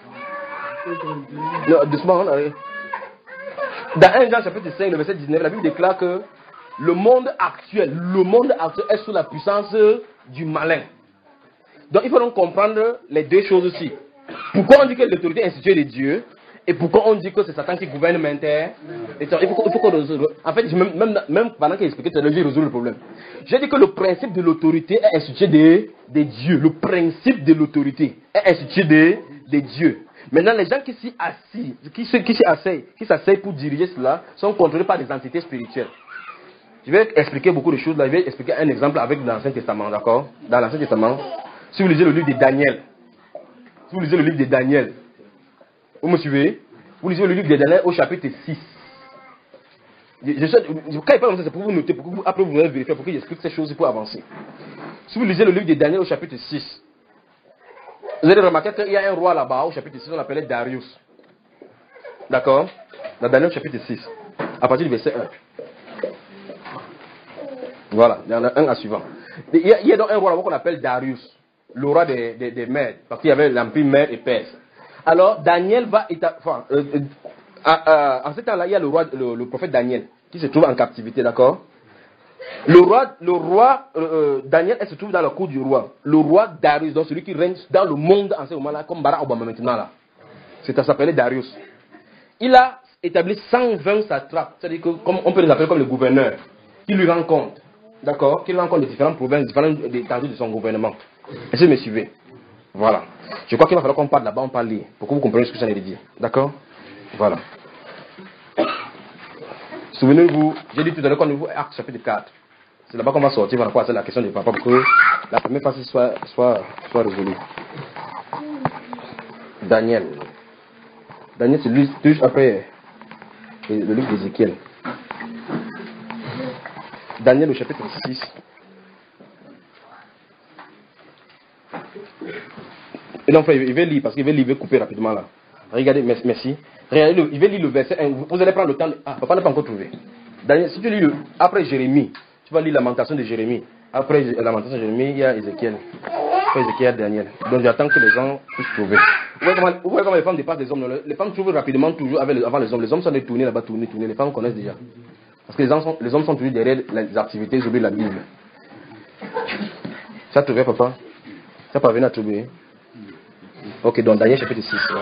Non, doucement, on arrive. Dans un Jean chapitre cinq, le verset dix-neuf, la Bible déclare que le monde actuel, le monde actuel est sous la puissance du malin. Donc il faut donc comprendre les deux choses aussi. Pourquoi on dit que l'autorité est instituée de Dieu et pourquoi on dit que c'est Satan qui gouverne maintenant. Il faut, il faut qu'on résolve. En fait, même, même, même pendant qu'il expliquait, j'ai résolu le problème. J'ai dit que le principe de l'autorité est institué de, de Dieu. Le principe de l'autorité est institué de, de Dieu. Maintenant, les gens qui s'y assient, qui, qui s'y asseyent, qui s'asseyent pour diriger cela, sont contrôlés par des entités spirituelles. Je vais expliquer beaucoup de choses. Là, je vais expliquer un exemple avec l'Ancien Testament, d'accord? Dans l'Ancien Testament, si vous lisez le livre de Daniel, si vous lisez le livre de Daniel, vous me suivez? Vous lisez le livre de Daniel au chapitre six. Je, je, je, quand il parle comme ça, c'est pour vous noter, pour que vous, après vous allez vérifier, pour que j'explique ces choses pour avancer. Si vous lisez le livre de Daniel au chapitre six, vous allez remarquer qu'il y a un roi là-bas au chapitre six, on l'appelait Darius. D'accord? Dans Daniel au chapitre six, à partir du verset un. Voilà, il y en a un à suivant. Il y a, il y a donc un roi là-bas qu'on appelle Darius, le roi des, des, des Mèdes, parce qu'il y avait l'empire Mède et Perse. Alors, Daniel va... Enfin, euh, euh, euh, en ce temps-là, il y a le, roi, le, le prophète Daniel qui se trouve en captivité, d'accord? Le roi, le roi euh, Daniel, elle se trouve dans la cour du roi. Le roi Darius, donc celui qui règne dans le monde en ce moment-là, comme Barack Obama maintenant là. C'est à s'appeler Darius. Il a établi cent vingt satrapes, c'est-à-dire que, comme on peut les appeler comme le gouverneur, qui lui rend compte, d'accord? Qui lui rend compte des différentes provinces, différentes étendues de son gouvernement. Est-ce que vous me suivez? Voilà. Je crois qu'il va falloir qu'on parle là-bas, on parle lire, pour que vous compreniez ce que j'en ai dit. D'accord? Voilà. Souvenez-vous, j'ai dit tout à l'heure qu'on ouvre Actes chapitre quatre. C'est là-bas qu'on va sortir par rapport à la question du papa pour que la première phase soit, soit, soit résolue. Daniel. Daniel, c'est lui, juste après le livre d'Ézéchiel. Daniel au chapitre six. Et donc, frère, il va lire parce qu'il va lire, il va couper rapidement là. Regardez, merci. Regardez, le, il va lire le verset un. Vous allez prendre le temps. De, ah, papa n'a pas encore trouvé. Daniel, si tu lis le, après Jérémie, tu vas lire la lamentation de Jérémie. Après la lamentation de Jérémie, il y a Ézéchiel. Après Ézéchiel, Daniel. Donc j'attends que les gens puissent trouver. Vous voyez comment, vous voyez comment les femmes dépassent des hommes. Les femmes trouvent rapidement toujours avec les, avant les hommes. Les hommes sont des tournés là-bas, tournés, tournés. Les femmes connaissent déjà. Parce que les hommes sont, les hommes sont toujours derrière les activités, ils oublient la Bible. Ça trouvé, papa? Ça parvenu à trouver? Ok, donc Daniel chapitre six. Ouais.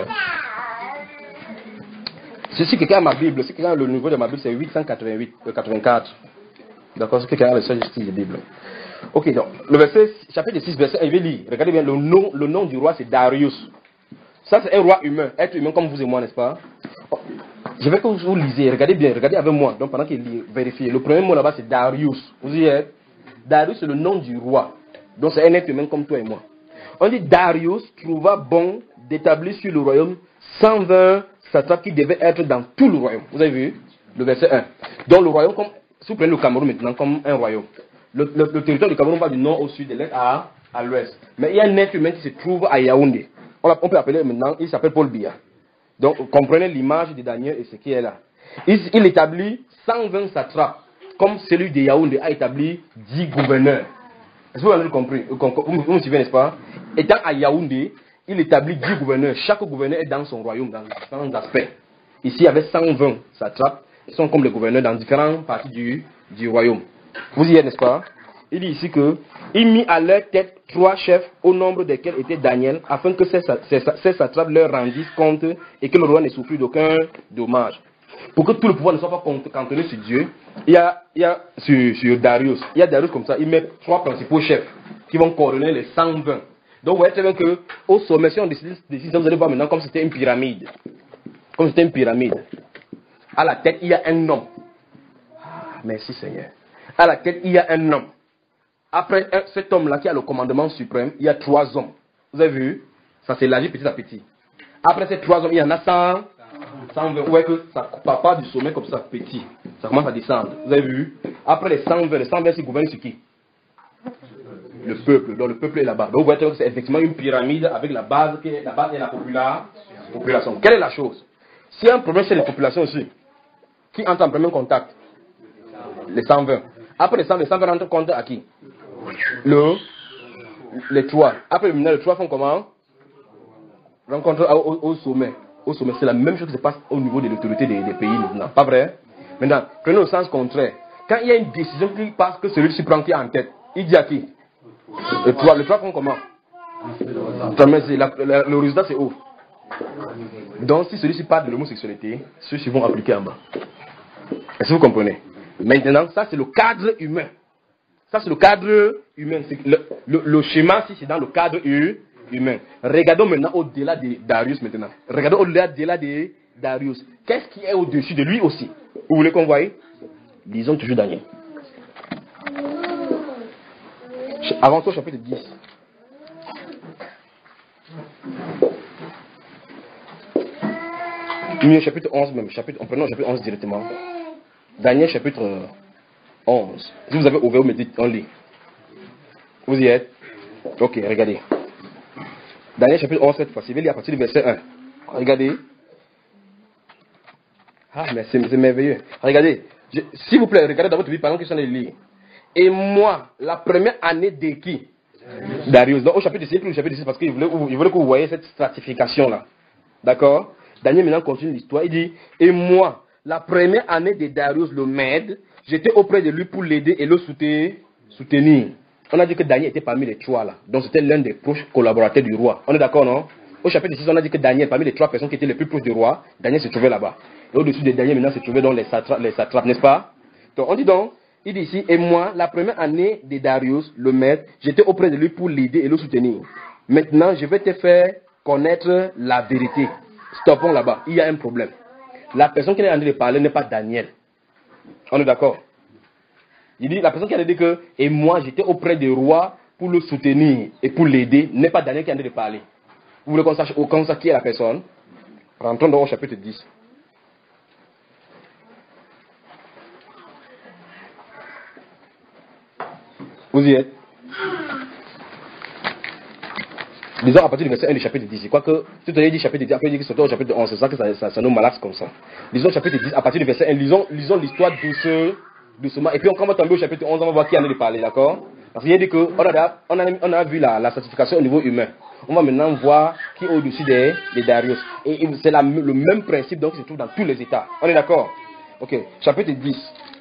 Si quelqu'un a ma Bible, si quelqu'un a le niveau de ma Bible, c'est huit cent quatre-vingt-huit, euh, quatre-vingt-quatre. D'accord, si quelqu'un a le seul style de Bible. Ok, donc, le verset, chapitre six, verset un, il veut lire. Regardez bien, le nom, le nom du roi, c'est Darius. Ça, c'est un roi humain, être humain comme vous et moi, n'est-ce pas? Oh, je veux que vous lisez, regardez bien, regardez avec moi. Donc, pendant qu'il lit, vérifiez. Le premier mot là-bas, c'est Darius. Vous y êtes? Darius, c'est le nom du roi. Donc, c'est un être humain comme toi et moi. On dit Darius trouva bon d'établir sur le royaume cent vingt satrapes qui devaient être dans tout le royaume. Vous avez vu? Le verset un. Donc, le royaume, comme, si vous prenez le Cameroun maintenant comme un royaume, le, le, le territoire du Cameroun va du nord au sud, de l'est à, à l'ouest. Mais il y a un être humain qui se trouve à Yaoundé. On, on peut l'appeler maintenant, il s'appelle Paul Biya. Donc, comprenez l'image de Daniel et ce qui est là. Il, il établit cent vingt satrapes, comme celui de Yaoundé a établi dix gouverneurs. Est-ce que vous avez compris? Vous, vous, vous me suivez, n'est-ce pas? Étant à Yaoundé, il établit dix gouverneurs. Chaque gouverneur est dans son royaume, dans différents aspects. Ici, il y avait cent vingt satrapes. Ils sont comme les gouverneurs dans différentes parties du, du royaume. Vous y êtes, n'est-ce pas? Il dit ici que il mit à leur tête trois chefs, au nombre desquels était Daniel, afin que ces, ces, ces satrapes leur rendissent compte et que le roi ne souffre d'aucun dommage. Pour que tout le pouvoir ne soit pas cantonné sur Dieu, il y a, il y a sur, sur Darius. Il y a Darius comme ça, il met trois principaux chefs qui vont coordonner les cent vingt. Donc vous voyez très bien qu'au sommet, si on décide, vous allez voir maintenant comme c'était une pyramide. Comme c'était une pyramide. À la tête, il y a un homme. Ah, merci Seigneur. À la tête, il y a un homme. Après un, cet homme-là qui a le commandement suprême, il y a trois hommes. Vous avez vu? Ça s'élargit petit à petit. Après ces trois hommes, il y en a cent, cent vingt. Vous voyez que ça part pas du sommet comme ça, petit. Ça commence à descendre. Vous avez vu? Après les cent vingt, les cent vingt, ils gouvernent sur qui? Le peuple. Donc le peuple est là-bas. Donc vous voyez que c'est effectivement une pyramide avec la base qui est la base et la population. Quelle est la chose? S'il y a un problème chez les populations aussi, qui entre en premier contact? Les cent vingt. Après les cent vingt, les cent vingt rentrent en contact à qui? Le, les trois. Après les trois font comment? Rencontre au, au, au sommet. Au sommet, c'est la même chose qui se passe au niveau de l'autorité des, des pays maintenant. Pas vrai? Maintenant, prenez au sens contraire. Quand il y a une décision qui passe que celui-ci prend qui est en tête, il dit à qui? Les trois. Les trois font comment? La, la, le résultat c'est où? Donc si celui-ci parle de l'homosexualité, ceux-ci vont appliquer en bas. Est-ce que vous comprenez? Maintenant, ça c'est le cadre humain. Ça c'est le cadre humain. Le, le, le schéma, si c'est dans le cadre humain. Regardons maintenant au-delà de Darius maintenant. Regardons au-delà de Darius. Qu'est-ce qui est au-dessus de lui aussi? Vous voulez qu'on voie? Lisons toujours Daniel. Avançons au chapitre dix. Mieux, chapitre onze même. Chapitre, on prenons le chapitre onze directement. Daniel chapitre onze. Si vous avez ouvert, vous me dites, on lit. Vous y êtes? Ok, regardez. Daniel chapitre onze, cette fois-ci, il lit à partir du verset un. Regardez. Ah, mais c'est merveilleux. Regardez. S'il vous plaît, regardez dans votre Bible pendant que je suis en train de lire. Et moi, la première année de qui? Darius. Donc au chapitre six, le chapitre six, parce qu'il voulait, il voulait que vous voyez cette stratification-là. D'accord? Daniel maintenant continue l'histoire. Il dit, et moi, la première année de Darius le Mède, j'étais auprès de lui pour l'aider et le soutenir. On a dit que Daniel était parmi les trois là. Donc c'était l'un des proches collaborateurs du roi. On est d'accord, non? Au chapitre six, on a dit que Daniel, parmi les trois personnes qui étaient les plus proches du roi, Daniel se trouvait là-bas. Et au-dessus de Daniel, maintenant, se trouvaient dans les satrapes, les satrapes, n'est-ce pas? Donc on dit donc, il dit ici, et moi, la première année de Darius, le maître, j'étais auprès de lui pour l'aider et le soutenir. Maintenant, je vais te faire connaître la vérité. Stoppons là-bas. Il y a un problème. La personne qui est en train de parler n'est pas Daniel. On est d'accord? Il dit, la personne qui a dit que, et moi, j'étais auprès du roi pour le soutenir et pour l'aider, n'est pas Daniel qui est en train de parler. Vous voulez qu'on sache, qu'on sache qui est la personne? Rentrons dans le chapitre dix. Vous y êtes? Disons à partir du verset un du chapitre dix. Je crois que si tu as dit chapitre dix, après il dit que c'est au chapitre onze, c'est ça que ça, ça, ça nous malaxe comme ça. Disons chapitre dix, à partir du verset un, lisons, lisons l'histoire douce, doucement. Et puis on va tomber au chapitre onze, on va voir qui en est de parler, d'accord? Parce qu'il a dit qu'on a, on a, on a vu la, la certification au niveau humain. On va maintenant voir qui est au-dessus des, des Darius. Et, et c'est la, le même principe donc qui se trouve dans tous les États. On est d'accord? Ok, chapitre dix.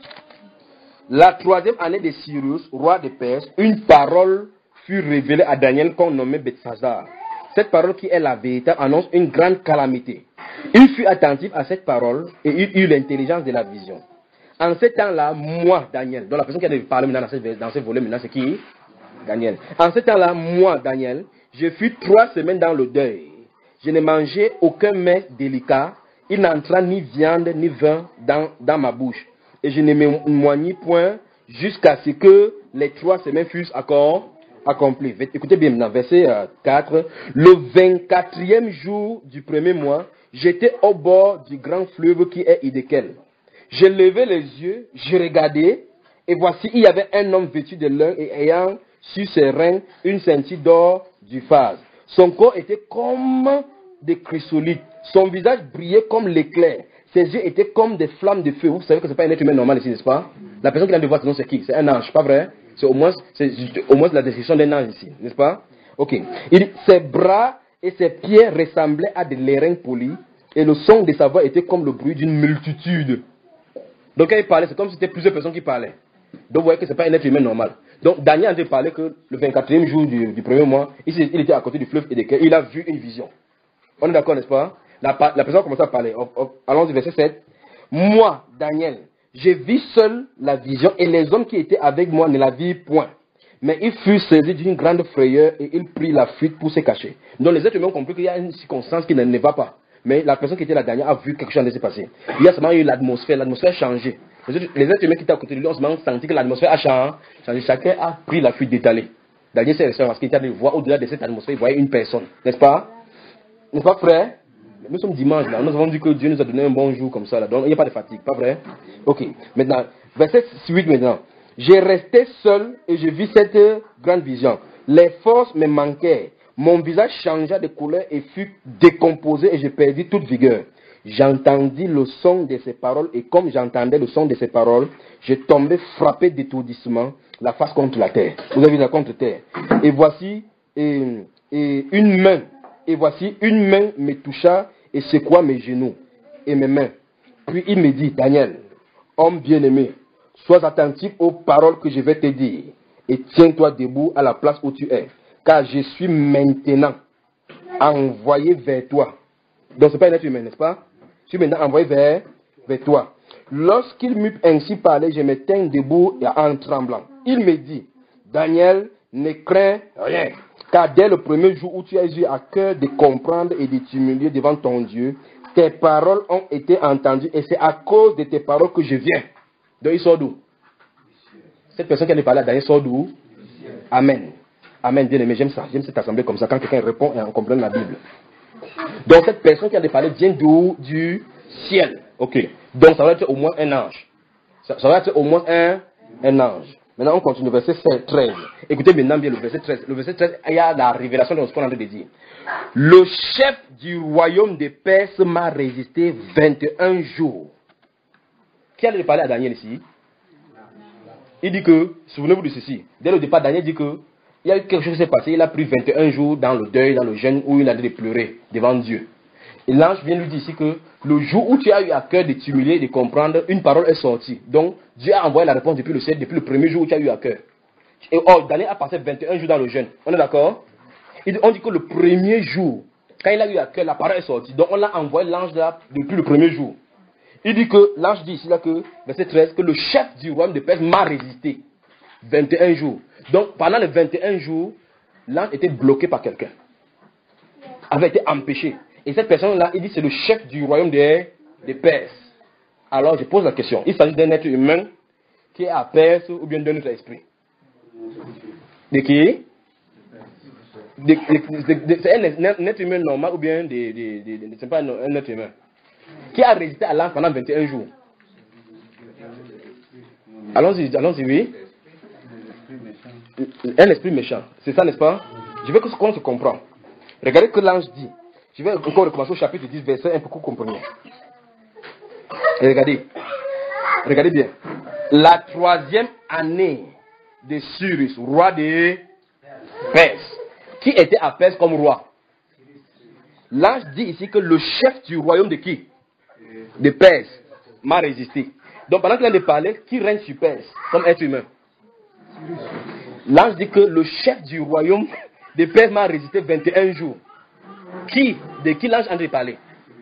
La troisième année de Cyrus, roi de Perse, une parole fut révélée à Daniel qu'on nommait Bethsazzar. Cette parole qui est la vérité annonce une grande calamité. Il fut attentif à cette parole et il eut l'intelligence de la vision. En ce temps-là, moi, Daniel, donc la personne qui a parlé maintenant dans ce, dans ce volet maintenant, c'est qui? Daniel. En ce temps-là, moi, Daniel, je fus trois semaines dans le deuil. Je ne mangeais aucun mets délicat. Il n'entra ni viande ni vin dans, dans ma bouche. Et je ne m'éloignai point jusqu'à ce que les trois semaines fussent encore accomplies. Écoutez bien maintenant, verset quatre. Le vingt-quatrième jour du premier mois, j'étais au bord du grand fleuve qui est Hiddekel. Je levai les yeux, je regardai, et voici, il y avait un homme vêtu de lin et ayant sur ses reins une ceinture d'or du phase. Son corps était comme des chrysolites. Son visage brillait comme l'éclair. Ses yeux étaient comme des flammes de feu. Vous savez que ce n'est pas un être humain normal ici, n'est-ce pas? La personne qui vient de voir ce nom, c'est qui? C'est un ange, pas vrai? C'est au moins, c'est au moins la description d'un ange ici, n'est-ce pas? Ok. Il dit, ses bras et ses pieds ressemblaient à des lérins polis, et le son de sa voix était comme le bruit d'une multitude. Donc quand il parlait, c'est comme si c'était plusieurs personnes qui parlaient. Donc vous voyez que ce n'est pas un être humain normal. Donc Daniel a dit parler que le vingt-quatrième jour du, du premier mois, il, il était à côté du fleuve Hiddekel, il a vu une vision. On est d'accord, n'est-ce pas? La, la personne a commencé à parler. Allons du verset sept. Moi, Daniel, j'ai vu seul la vision et les hommes qui étaient avec moi ne la virent point. Mais il fut saisi d'une grande frayeur et il prit la fuite pour se cacher. Donc les êtres humains ont compris qu'il y a une circonstance qui ne, ne va pas. Mais la personne qui était là dernière a vu quelque chose s'est passé. Il y a seulement eu l'atmosphère, l'atmosphère a changé. Les êtres humains qui étaient à côté de lui ont seulement senti que l'atmosphère a changé. Chacun a pris la fuite détalée. Daniel s'est resté parce qu'il était de voir au-delà de cette atmosphère, il voyait une personne. N'est-ce pas? N'est-ce pas, frère? Nous sommes dimanche là, nous avons dit que Dieu nous a donné un bon jour comme ça là, donc il n'y a pas de fatigue, pas vrai? Ok, maintenant, verset huit maintenant. J'ai resté seul et je vis cette grande vision. Les forces me manquaient, mon visage changea de couleur et fut décomposé et je perdis toute vigueur. J'entendis le son de ses paroles et comme j'entendais le son de ses paroles, je tombais frappé d'étourdissement, la face contre la terre. Vous avez vu la contre terre. Et voici et, et une main, et voici une main me toucha et secoua mes genoux et mes mains. Puis il me dit, Daniel, homme bien-aimé, sois attentif aux paroles que je vais te dire et tiens-toi debout à la place où tu es, car je suis maintenant envoyé vers toi. Donc ce n'est pas un être humain, n'est-ce pas? Je suis maintenant envoyé vers, vers toi. Lorsqu'il m'eut ainsi parlé, je me tins debout et en tremblant. Il me dit, Daniel, ne crains rien. Car dès le premier jour où tu as eu à cœur de comprendre et de t'humilier devant ton Dieu, tes paroles ont été entendues et c'est à cause de tes paroles que je viens. Donc il sort d'où? Cette personne qui a parlé à Daniel sort d'où? Amen. Amen, bien aimé, j'aime ça. J'aime cette assemblée comme ça, quand quelqu'un répond et on comprend la Bible. Donc cette personne qui a parlé vient d'où? Du ciel. Ok. Donc ça va être au moins un ange. Ça, ça va être au moins un, un ange. Maintenant, on continue, verset treize. Écoutez maintenant bien le verset treize. Le verset treize, il y a la révélation de ce qu'on est en train de dire. Le chef du royaume de Perse m'a résisté vingt et un jours. Qui allait parler à Daniel ici? Il dit que, souvenez-vous de ceci. Dès le départ, Daniel dit que il y a eu quelque chose qui s'est passé. Il a pris vingt et un jours dans le deuil, dans le jeûne, où il a dû pleurer devant Dieu. Et l'ange vient lui dire ici que le jour où tu as eu à cœur de t'humilier, de comprendre, une parole est sortie. Donc, Dieu a envoyé la réponse depuis le ciel, depuis le premier jour où tu as eu à cœur. Et oh, Daniel a passé vingt et un jours dans le jeûne. On est d'accord? On dit que le premier jour, quand il a eu à cœur, la parole est sortie. Donc, on l'a envoyé l'ange là depuis le premier jour. Il dit que, l'ange dit ici là que, verset treize, que le chef du royaume de Perse m'a résisté. vingt et un jours. Donc, pendant les vingt et un jours, l'ange était bloqué par quelqu'un. Avait été empêché. Et cette personne-là, il dit c'est le chef du royaume des, des Perses. Alors je pose la question, il s'agit d'un être humain qui est à Perse ou bien d'un autre esprit? De qui? de, de, de, de, C'est un, un être humain normal ou bien de, de, de, de, c'est pas un, un être humain qui a résisté à l'ange pendant vingt et un jours? Allons-y, allons-y, oui. un esprit méchant. C'est ça, n'est-ce pas? Je veux qu'on se comprend. Regardez ce que l'ange dit. Je vais encore recommencer au chapitre dix, verset un, pour que vous compreniez. Et regardez. Regardez bien. La troisième année de Cyrus, roi de Perse. Qui était à Perse comme roi? L'ange dit ici que le chef du royaume de qui? De Perse m'a résisté. Donc pendant qu'il vient de parler, qui règne sur Perse comme être humain? L'ange dit que le chef du royaume de Perse m'a résisté vingt et un jours. Qui? De qui l'ange a de parler?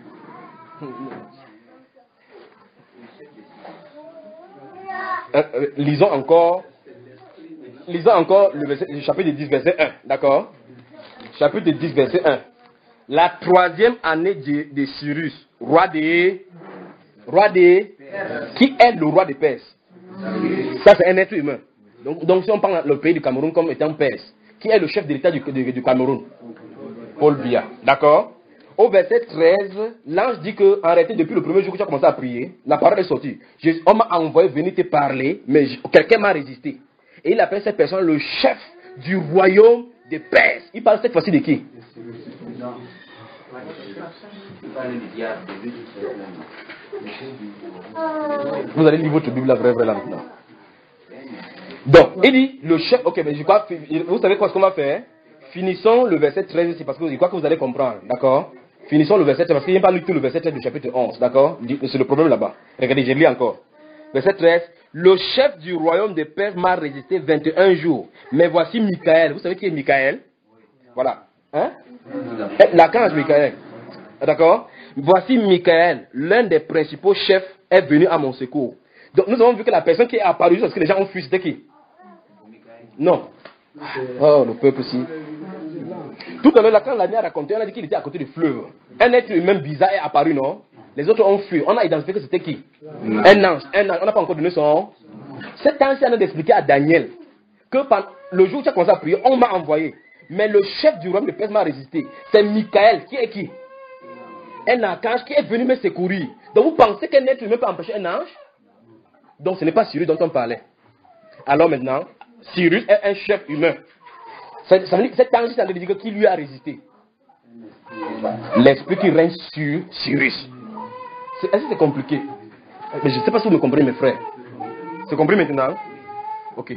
Euh, euh, lisons encore. Lisons encore le, verset, le chapitre dix, verset un. D'accord? Chapitre dix, verset un. La troisième année de, de Cyrus, roi de... Roi de... Qui est le roi de Perse? Ça, c'est un être humain. Donc, donc si on parle le pays du Cameroun comme étant Perse, qui est le chef de l'État du, du, du Cameroun? Paul Biya. D'accord? Au verset treize, l'ange dit que, en réalité, depuis le premier jour que tu as commencé à prier, la parole est sortie. Je, on m'a envoyé venir te parler, mais quelqu'un m'a résisté. Et il appelle cette personne le chef du royaume de Perse. Il parle cette fois-ci de qui? Vous allez lire votre Bible la vraie, vraie là maintenant. Donc, il dit, le chef, ok, mais je crois, vous savez quoi ce qu'on va faire? Finissons le verset treize, c'est parce que je crois que vous allez comprendre, d'accord? Finissons le verset treize, parce qu'il n'y a pas lu tout le verset treize du chapitre onze, d'accord? C'est le problème là-bas. Regardez, je lis encore. Verset treize, le chef du royaume de Perse m'a résisté vingt et un jours. Mais voici Michaël. Vous savez qui est Michaël? Voilà. Hein? L'archange Michaël. D'accord? Voici Michaël, l'un des principaux chefs, est venu à mon secours. Donc nous avons vu que la personne qui est apparue parce que les gens ont fui, c'était qui? Non. Oh, le peuple aussi. Tout à l'heure, quand l'année a raconté, on a dit qu'il était à côté du fleuve. Un être humain bizarre est apparu, non? Les autres ont fui. On a identifié que c'était qui? Un ange. Un ange. On n'a pas encore donné son nom. Cet ange a d'expliquer à Daniel que le jour où tu as commencé à prier, on m'a envoyé. Mais le chef du royaume de Perse m'a résisté. C'est Michaël. Qui est qui? Un archange qui est venu me secourir. Donc vous pensez qu'un être humain peut empêcher un ange? Donc ce n'est pas Cyrus dont on parlait. Alors maintenant, Cyrus est un chef humain. Ça, ça veut dire que cet ange, ça veut dire que qui lui a résisté? L'esprit qui règne sur Cyrus. Est-ce que c'est compliqué? Mais je ne sais pas si vous me comprenez, mes frères. C'est compris maintenant? Ok.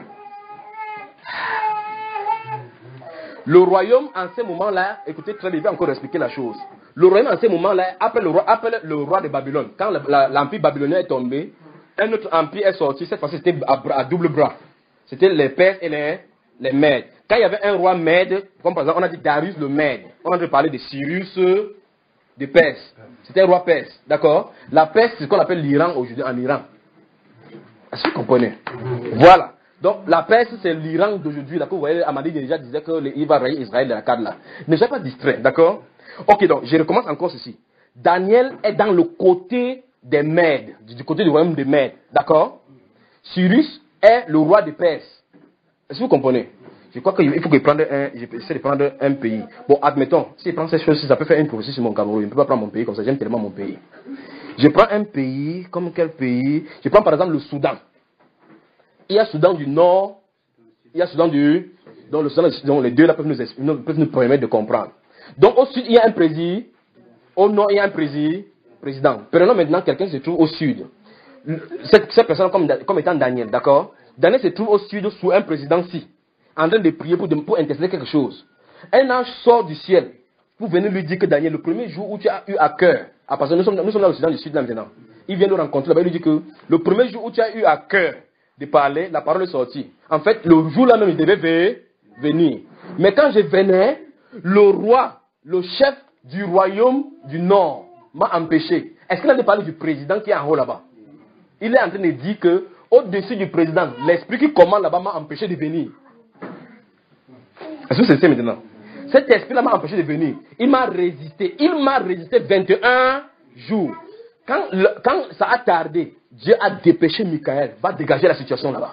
Le royaume, en ce moment-là, écoutez très bien, je vais encore expliquer la chose. Le royaume, en ce moment-là, appelle le roi, appelle le roi de Babylone. Quand l'empire babylonien est tombé, un autre empire est sorti. Cette fois-ci, c'était à, à double bras. C'était les Perses et les, les Mèdes. Quand il y avait un roi Mède, comme par exemple, on a dit Darius le Mède. On a parlé de Cyrus de Perse. C'était un roi perse. D'accord? La Perse, c'est ce qu'on appelle l'Iran aujourd'hui, en Iran. Est-ce que vous comprenez? Voilà. Donc, la Perse, c'est l'Iran d'aujourd'hui. Là, que vous voyez, Amadi déjà disait qu'il va rayer Israël de la cadre là. Ne soyez pas distrait, d'accord? Ok, donc, je recommence encore ceci. Daniel est dans le côté des Mèdes, du côté du royaume des Mèdes, d'accord? Cyrus est le roi des Perses. Est-ce que vous comprenez? Je crois qu'il faut que je prenne un, j'essaie de prendre un pays. Bon, admettons, si je prends ces choses, ça peut faire une prophétie sur mon Cameroun. Je ne peux pas prendre mon pays comme ça, j'aime tellement mon pays. Je prends un pays, comme quel pays? Je prends par exemple le Soudan. Il y a Soudan du Nord, il y a Soudan du... Donc, le Soudan, donc les deux là peuvent nous, peuvent nous permettre de comprendre. Donc au sud, il y a un président. Au nord, il y a un président. président. Prenons maintenant quelqu'un qui se trouve au sud. Cette, cette personne comme, comme étant Daniel, d'accord? Daniel se trouve au sud sous un président-ci, en train de prier pour, pour intercéder quelque chose. Un ange sort du ciel pour venir lui dire que Daniel, le premier jour où tu as eu à cœur, à parce que nous sommes, nous sommes là au Soudan du Sud là maintenant, il vient nous rencontrer là-bas, il lui dit que le premier jour où tu as eu à cœur de parler, la parole est sortie. En fait, le jour là même, il devait venir. Mais quand je venais, le roi, le chef du royaume du Nord m'a empêché. Est-ce qu'il a parlé du président qui est en haut là-bas? Il est en train de dire que au-dessus du président, l'esprit qui commande là-bas m'a empêché de venir. Est-ce que c'est ça maintenant? Cet esprit-là m'a empêché de venir. Il m'a résisté. Il m'a résisté vingt et un jours. Quand, le, quand ça a tardé, Dieu a dépêché Michaël. Va dégager la situation là-bas.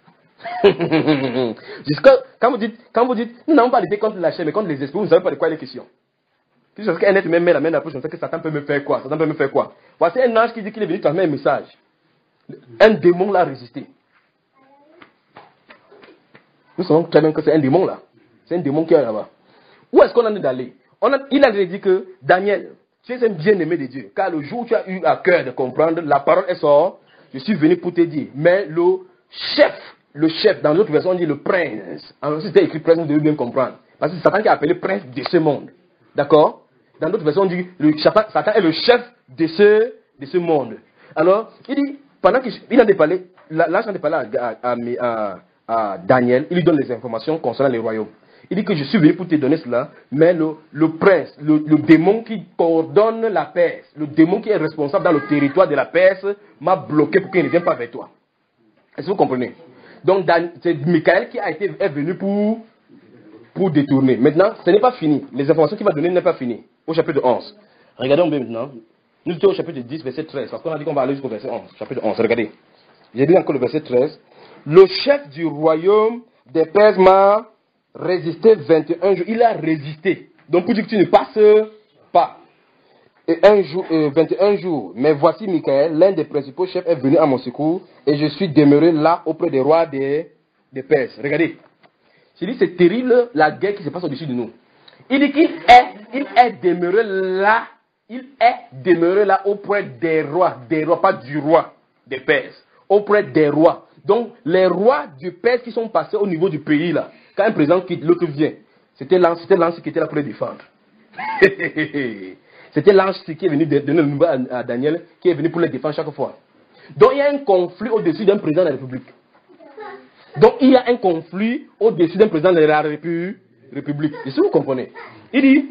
Jusqu'à quand vous dites, quand vous dites, nous n'avons pas lutter contre la chair, mais contre les esprits, vous ne savez pas de quoi il est question. Parce qu'un être même met la main dans la poche, on sait que Satan peut me faire quoi? Satan peut me faire quoi? Voici un ange qui dit qu'il est venu transmettre un message. Un démon l'a résisté. Nous savons très bien que c'est un démon là. C'est un démon qui est là-bas. Où est-ce qu'on en est d'aller? On a, il a dit que Daniel, tu es un bien-aimé de Dieu. Car le jour où tu as eu à cœur de comprendre, la parole est sortie. Je suis venu pour te dire. Mais le chef, le chef, dans l'autre version, on dit le prince. En fait, c'était écrit prince, vous devez bien comprendre. Parce que c'est Satan qui est appelé prince de ce monde. D'accord? Dans d'autres versions, on dit le Satan est le chef de ce, de ce monde. Alors, il dit, pendant qu'il a parlé, l'ange a parlé à, à, à, à Daniel, il lui donne les informations concernant les royaumes. Il dit que je suis venu pour te donner cela, mais le, le prince, le, le démon qui coordonne la Perse, le démon qui est responsable dans le territoire de la Perse, m'a bloqué pour qu'il ne vienne pas vers toi. Est-ce que vous comprenez? Donc, c'est Michael qui a été, est venu pour, pour détourner. Maintenant, ce n'est pas fini. Les informations qu'il va donner n'est pas fini. Au chapitre onze. Regardons bien maintenant. Nous étions au chapitre dix, verset treize. Parce qu'on a dit qu'on va aller jusqu'au verset onze. Chapitre onze. Regardez. J'ai dit encore le verset treize. Le chef du royaume des Perses m'a résisté vingt et un jours. Il a résisté. Donc, pour dire que tu ne passes pas. Et un jour, euh, vingt et un jours. Mais voici Michael, l'un des principaux chefs, est venu à mon secours. Et je suis demeuré là auprès des rois des, des Perses. Regardez. J'ai dit, c'est terrible la guerre qui se passe au-dessus de nous. Il dit qu'il est, il est demeuré là. Il est demeuré là auprès des rois. Des rois, pas du roi des Perses. Auprès des rois. Donc, les rois du Perse qui sont passés au niveau du pays là. Quand un président quitte, l'autre vient. C'était l'ange, c'était l'ange qui était là pour les défendre. C'était l'ange qui est venu donner le nouvel à Daniel, qui est venu pour les défendre chaque fois. Donc il y a un conflit au-dessus d'un président de la République. Donc il y a un conflit au-dessus d'un président de la République. Est-ce que vous comprenez? Il dit,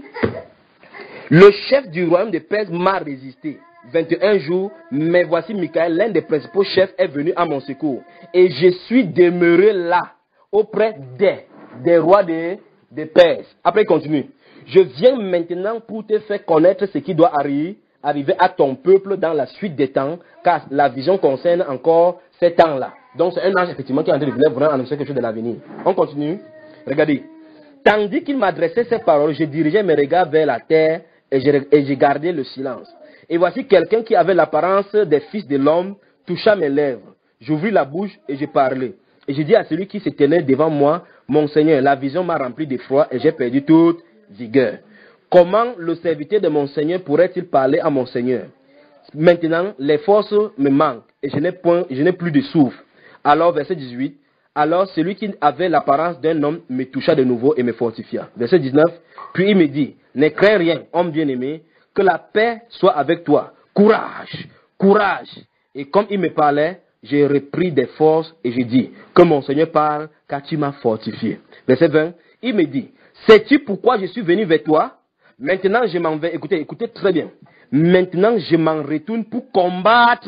le chef du royaume des Perses m'a résisté vingt et un jours, mais voici Michael, l'un des principaux chefs, est venu à mon secours. Et je suis demeuré là, auprès des, des rois des, des Perses. Après il continue. Je viens maintenant pour te faire connaître ce qui doit arriver, arriver à ton peuple dans la suite des temps, car la vision concerne encore ces temps-là. Donc c'est un ange effectivement qui est en train de venir vraiment annoncer quelque chose de l'avenir. On continue. Regardez. Tandis qu'il m'adressait ces paroles, je dirigeais mes regards vers la terre et j'ai gardé le silence. Et voici quelqu'un qui avait l'apparence des fils de l'homme toucha mes lèvres. J'ouvris la bouche et je parlais. Et je dis à celui qui se tenait devant moi, mon Seigneur, la vision m'a rempli d'effroi et j'ai perdu toute vigueur. Comment le serviteur de mon Seigneur pourrait-il parler à mon Seigneur? Maintenant, les forces me manquent et je n'ai point, je n'ai plus de souffle. Alors, verset dix-huit, alors celui qui avait l'apparence d'un homme me toucha de nouveau et me fortifia. Verset dix-neuf, puis il me dit, ne crains rien, homme bien-aimé, que la paix soit avec toi. Courage, courage. Et comme il me parlait, j'ai repris des forces et j'ai dit, que mon Seigneur parle, car tu m'as fortifié. Verset vingt, il me dit, sais-tu pourquoi je suis venu vers toi? Maintenant je m'en vais, écoutez, écoutez très bien. Maintenant je m'en retourne pour combattre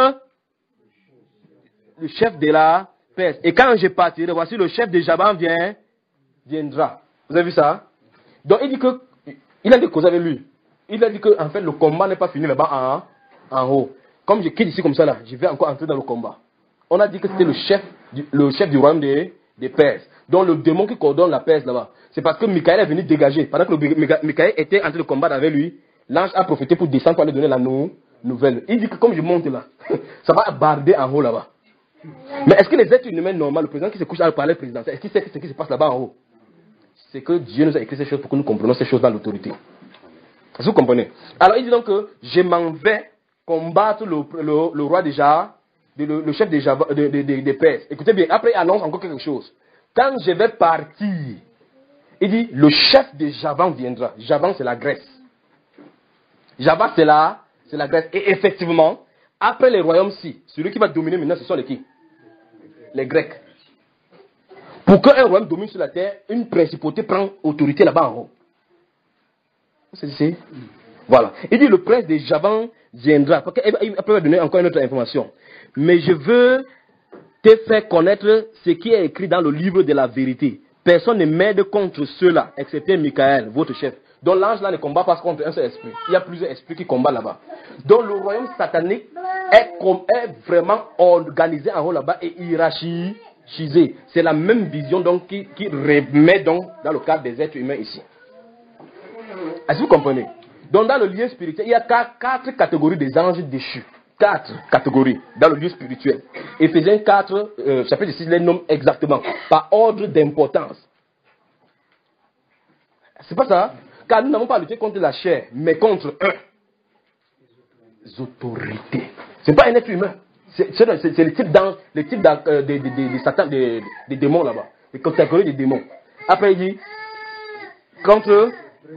le chef de la Perse. Et quand je partirai, voici le chef de Javan vient, viendra. Vous avez vu ça? Donc il dit que, il a dit cause avec lui. Il a dit que, en fait, le combat n'est pas fini là-bas en, en haut. Comme je quitte ici comme ça là, je vais encore entrer dans le combat. On a dit que c'était le chef, du, le chef du royaume des, des Perses. Donc le démon qui coordonne la Perse là-bas. C'est parce que Michael est venu dégager. Pendant que le, Michael était en train de combattre avec lui, l'ange a profité pour descendre pour lui donner la nou, nouvelle. Il dit que comme je monte là, ça va barder en haut là-bas. Mais est-ce que les êtres humains normaux, le président qui se couche à parler présidentiel, est-ce qu'il sait ce qui se passe là-bas en haut? C'est que Dieu nous a écrit ces choses pour que nous comprenions ces choses dans l'autorité. Est-ce que vous comprenez? Alors il dit donc que je m'en vais combattre le, le, le roi déjà, le, le chef des de, de, de, de, de Perses. Écoutez bien, après il annonce encore quelque chose. Quand je vais partir, il dit, le chef de Javan viendra. Javan, c'est la Grèce. Javan, c'est la, c'est la Grèce. Et effectivement, après les royaumes-ci, celui qui va dominer maintenant, ce sont les qui? Les Grecs. Pour qu'un royaume domine sur la terre, une principauté prend autorité là-bas en haut. C'est ici. Voilà. Il dit, le prince de Javan viendra. Après, il va donner encore une autre information. Mais je veux te faire connaître ce qui est écrit dans le livre de la vérité. Personne ne m'aide contre ceux-là, excepté Michael, votre chef. Donc l'ange là ne combat pas contre un seul esprit. Il y a plusieurs esprits qui combattent là-bas. Donc le royaume satanique est, est vraiment organisé en haut là-bas et hiérarchisé. C'est la même vision donc qui, qui remet donc dans le cadre des êtres humains ici. Est-ce que vous comprenez? Donc dans le lien spirituel, il y a quatre, quatre catégories des anges déchus. quatre catégories dans le lieu spirituel. Éphésiens quatre, euh, chapitre six, les nomme exactement, par ordre d'importance. C'est pas ça? Car nous n'avons pas lutté contre la chair, mais contre un. Les autorités. Ce n'est pas un être humain. C'est le type d'ange, le type de, euh, de, de, de, de Satan, des de, de démons là-bas. Les catégories des démons. Après il dit, contre.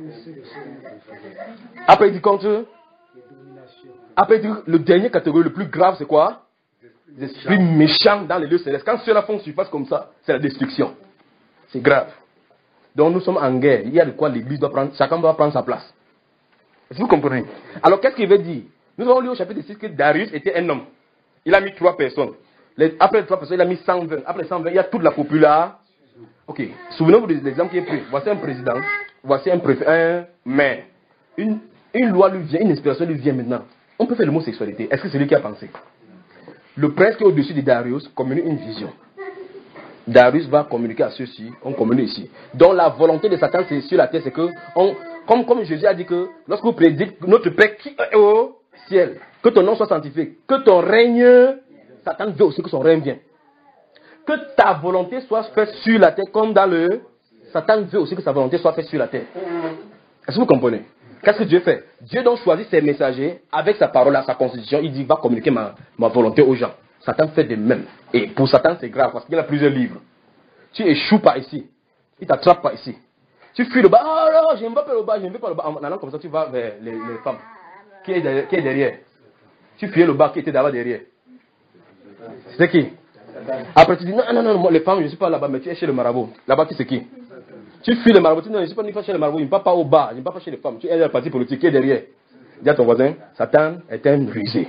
Après il dit contre. Après il dit, le dernier catégorie, le plus grave, c'est quoi? Les esprits méchants dans les lieux célestes. Quand ceux-là font surface comme ça, c'est la destruction. C'est grave. Donc nous sommes en guerre. Il y a de quoi l'église doit prendre, chacun doit prendre sa place. Est-ce que vous comprenez? Alors qu'est-ce qu'il veut dire? Nous avons lu au chapitre six que Darius était un homme. Il a mis trois personnes. Les, après les trois personnes, il a mis cent vingt. Après cent vingt, il y a toute la population. Ok. Souvenez-vous de l'exemple qui est pris. Voici un président. Voici un préfet, un maire. Une, une loi lui vient, une inspiration lui vient maintenant. On peut faire le mot sexualité. Est-ce que c'est lui qui a pensé? Le prince qui est au-dessus de Darius communique une vision. Darius va communiquer à ceux-ci, on communique ici. Donc la volonté de Satan c'est sur la terre, c'est que, on, comme, comme Jésus a dit que, lorsque vous prédisez notre Père qui est au ciel, que ton nom soit sanctifié, que ton règne, Satan veut aussi que son règne vienne. Que ta volonté soit faite sur la terre comme dans le, Satan veut aussi que sa volonté soit faite sur la terre. Est-ce que vous comprenez? Qu'est-ce que Dieu fait? Dieu donc choisit ses messagers avec sa parole, à sa constitution, il dit va communiquer ma, ma volonté aux gens. Satan fait de même. Et pour Satan, c'est grave parce qu'il a plusieurs livres. Tu échoues par ici. Il t'attrape par ici. Tu fuis le bas. Oh non, je ne vais pas le bas, je ne vais pas le bas. En allant comme ça, tu vas vers les, les femmes. Qui est, derrière, qui est derrière? Tu fuis le bas qui était d'abord derrière. C'est qui? Après tu dis non, non, non, les femmes, je ne suis pas là-bas, mais tu es chez le marabout. Là-bas, qui c'est qui? Tu fuis le marabout. Tu dis non, je ne suis pas ni chez le marabout, je ne vais pas au bas, je ne vais pas chez les femmes. Tu es dans le parti politique qui est derrière. Dis à ton voisin, Satan est un rusé.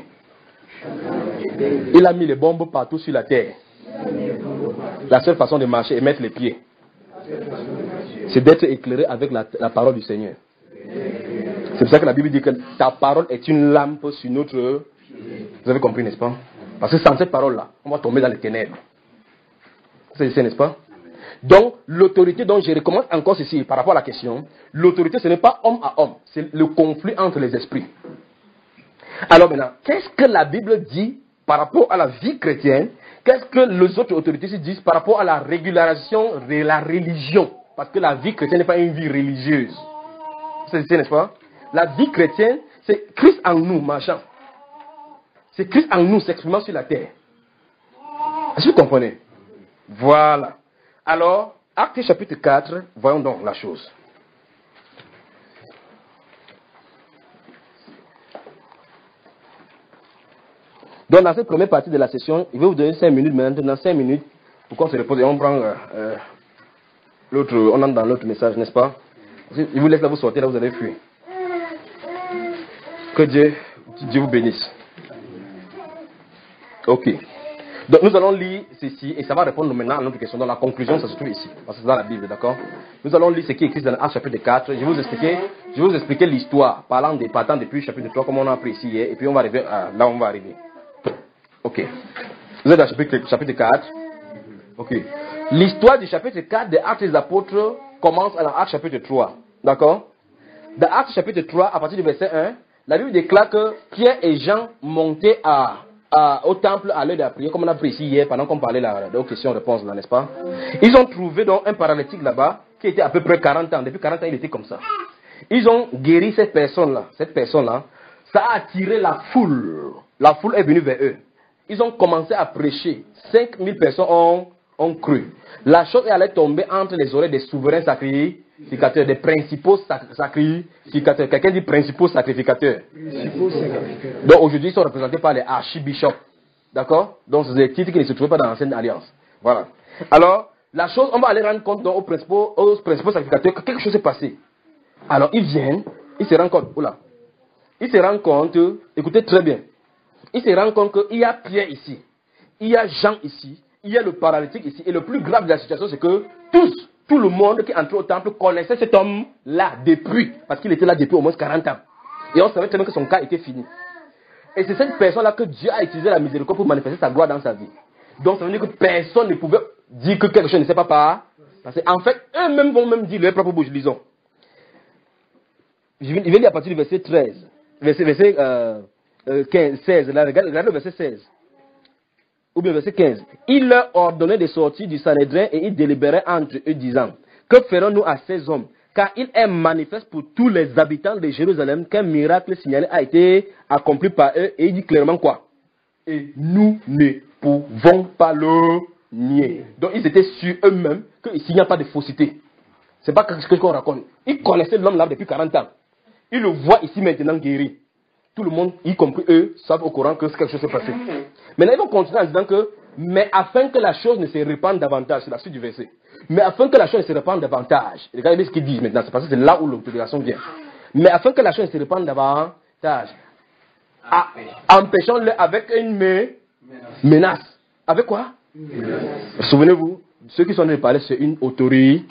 Il a mis les bombes partout sur la terre. La seule façon de marcher est mettre les pieds. C'est d'être éclairé avec la, la parole du Seigneur. C'est pour ça que la Bible dit que ta parole est une lampe sur notre... Vous avez compris, n'est-ce pas? Parce que sans cette parole-là, on va tomber dans les ténèbres. C'est ça, n'est-ce pas? Donc, l'autorité dont je recommande encore ceci par rapport à la question, l'autorité ce n'est pas homme à homme, c'est le conflit entre les esprits. Alors maintenant, qu'est-ce que la Bible dit par rapport à la vie chrétienne? Qu'est-ce que les autres autorités se disent par rapport à la régularisation de la religion? Parce que la vie chrétienne n'est pas une vie religieuse. C'est ça, n'est-ce pas? La vie chrétienne, c'est Christ en nous, marchant. C'est Christ en nous s'exprimant sur la terre. Est-ce que vous comprenez? Voilà. Alors, Actes chapitre quatre, voyons donc la chose. Donc, dans cette première partie de la session, il va vous donner cinq minutes, maintenant, dans cinq minutes, pour qu'on se repose et on prend euh, euh, l'autre, on entre dans l'autre message, n'est-ce pas? Il vous laisse là, vous sortir, là, vous allez fuir. Que Dieu, Dieu vous bénisse. Ok. Donc, nous allons lire ceci, et ça va répondre maintenant à notre question. Dans la conclusion, ça se trouve ici, parce que c'est dans la Bible, d'accord? Nous allons lire ce qui est écrit dans Actes chapitre quatre. Je vais vous expliquer, je vais vous expliquer l'histoire, parlant des partant depuis chapitre trois, comme on a appris ici hier, et puis on va arriver à, là où on va arriver. Ok. Vous êtes dans le chapitre, chapitre quatre. Ok. L'histoire du chapitre quatre des Actes des Apôtres commence dans Actes chapitre trois. D'accord? Dans Actes chapitre trois, à partir du verset un, la Bible déclare que Pierre et Jean montaient à, à, au temple à l'heure de la prière, comme on a pris ici hier, pendant qu'on parlait de aux questions-réponses, là, n'est-ce pas? Ils ont trouvé donc un paralytique là-bas, qui était à peu près quarante ans. Depuis quarante ans, il était comme ça. Ils ont guéri cette personne-là. Cette personne-là, ça a attiré la foule. La foule est venue vers eux. Ils ont commencé à prêcher. cinq mille personnes ont, ont cru. La chose est allée tomber entre les oreilles des souverains sacrificateurs, des principaux sacrificateurs. Quelqu'un dit principaux sacrificateurs. Principaux sacrificateurs. Donc aujourd'hui, ils sont représentés par les archibishops. D'accord? Donc c'est des titres qui ne se trouvaient pas dans l'ancienne alliance. Voilà. Alors, la chose, on va aller rendre compte donc, aux, principaux, aux principaux sacrificateurs que quelque chose s'est passé. Alors ils viennent, ils se rendent compte. Oula. Ils se rendent compte, écoutez très bien. Il se rend compte qu'il y a Pierre ici, il y a Jean ici, il y a le paralytique ici. Et le plus grave de la situation, c'est que tous, tout le monde qui entrait au temple connaissait cet homme-là depuis, parce qu'il était là depuis au moins quarante ans. Et on savait très bien que son cas était fini. Et c'est cette personne-là que Dieu a utilisé la miséricorde pour manifester sa gloire dans sa vie. Donc ça veut dire que personne ne pouvait dire que quelque chose ne s'est pas passé. Parce qu'en fait, eux-mêmes vont même dire leur propre bouche, lisons. Je vais lire à partir du verset treize. Verset, verset, euh, euh, quinze, seize, là, regarde, regarde le verset seize. Ou bien verset quinze. Il leur ordonnait de sortir du Sanhédrin et ils délibéraient entre eux disant, que ferons-nous à ces hommes? Car il est manifeste pour tous les habitants de Jérusalem qu'un miracle signalé a été accompli par eux. Et il dit clairement quoi? Et nous ne pouvons pas le nier. Donc ils étaient sûrs eux-mêmes qu'il n'y a pas de fausseté. C'est pas quelque chose qu'on raconte. Ils connaissaient l'homme là depuis quarante ans. Ils le voient ici maintenant guéri. Tout le monde, y compris eux, savent au courant que quelque chose s'est passé. Maintenant, ils vont continuer en disant que, mais afin que la chose ne se répande davantage, c'est la suite du verset. Mais afin que la chose ne se répande davantage, regardez ce qu'ils disent maintenant, c'est parce que c'est là où l'autorisation vient. Mais afin que la chose ne se répande davantage, empêchons-le avec une menace. Avec quoi? Souvenez-vous, ceux qui sont venus parler, c'est une autorité.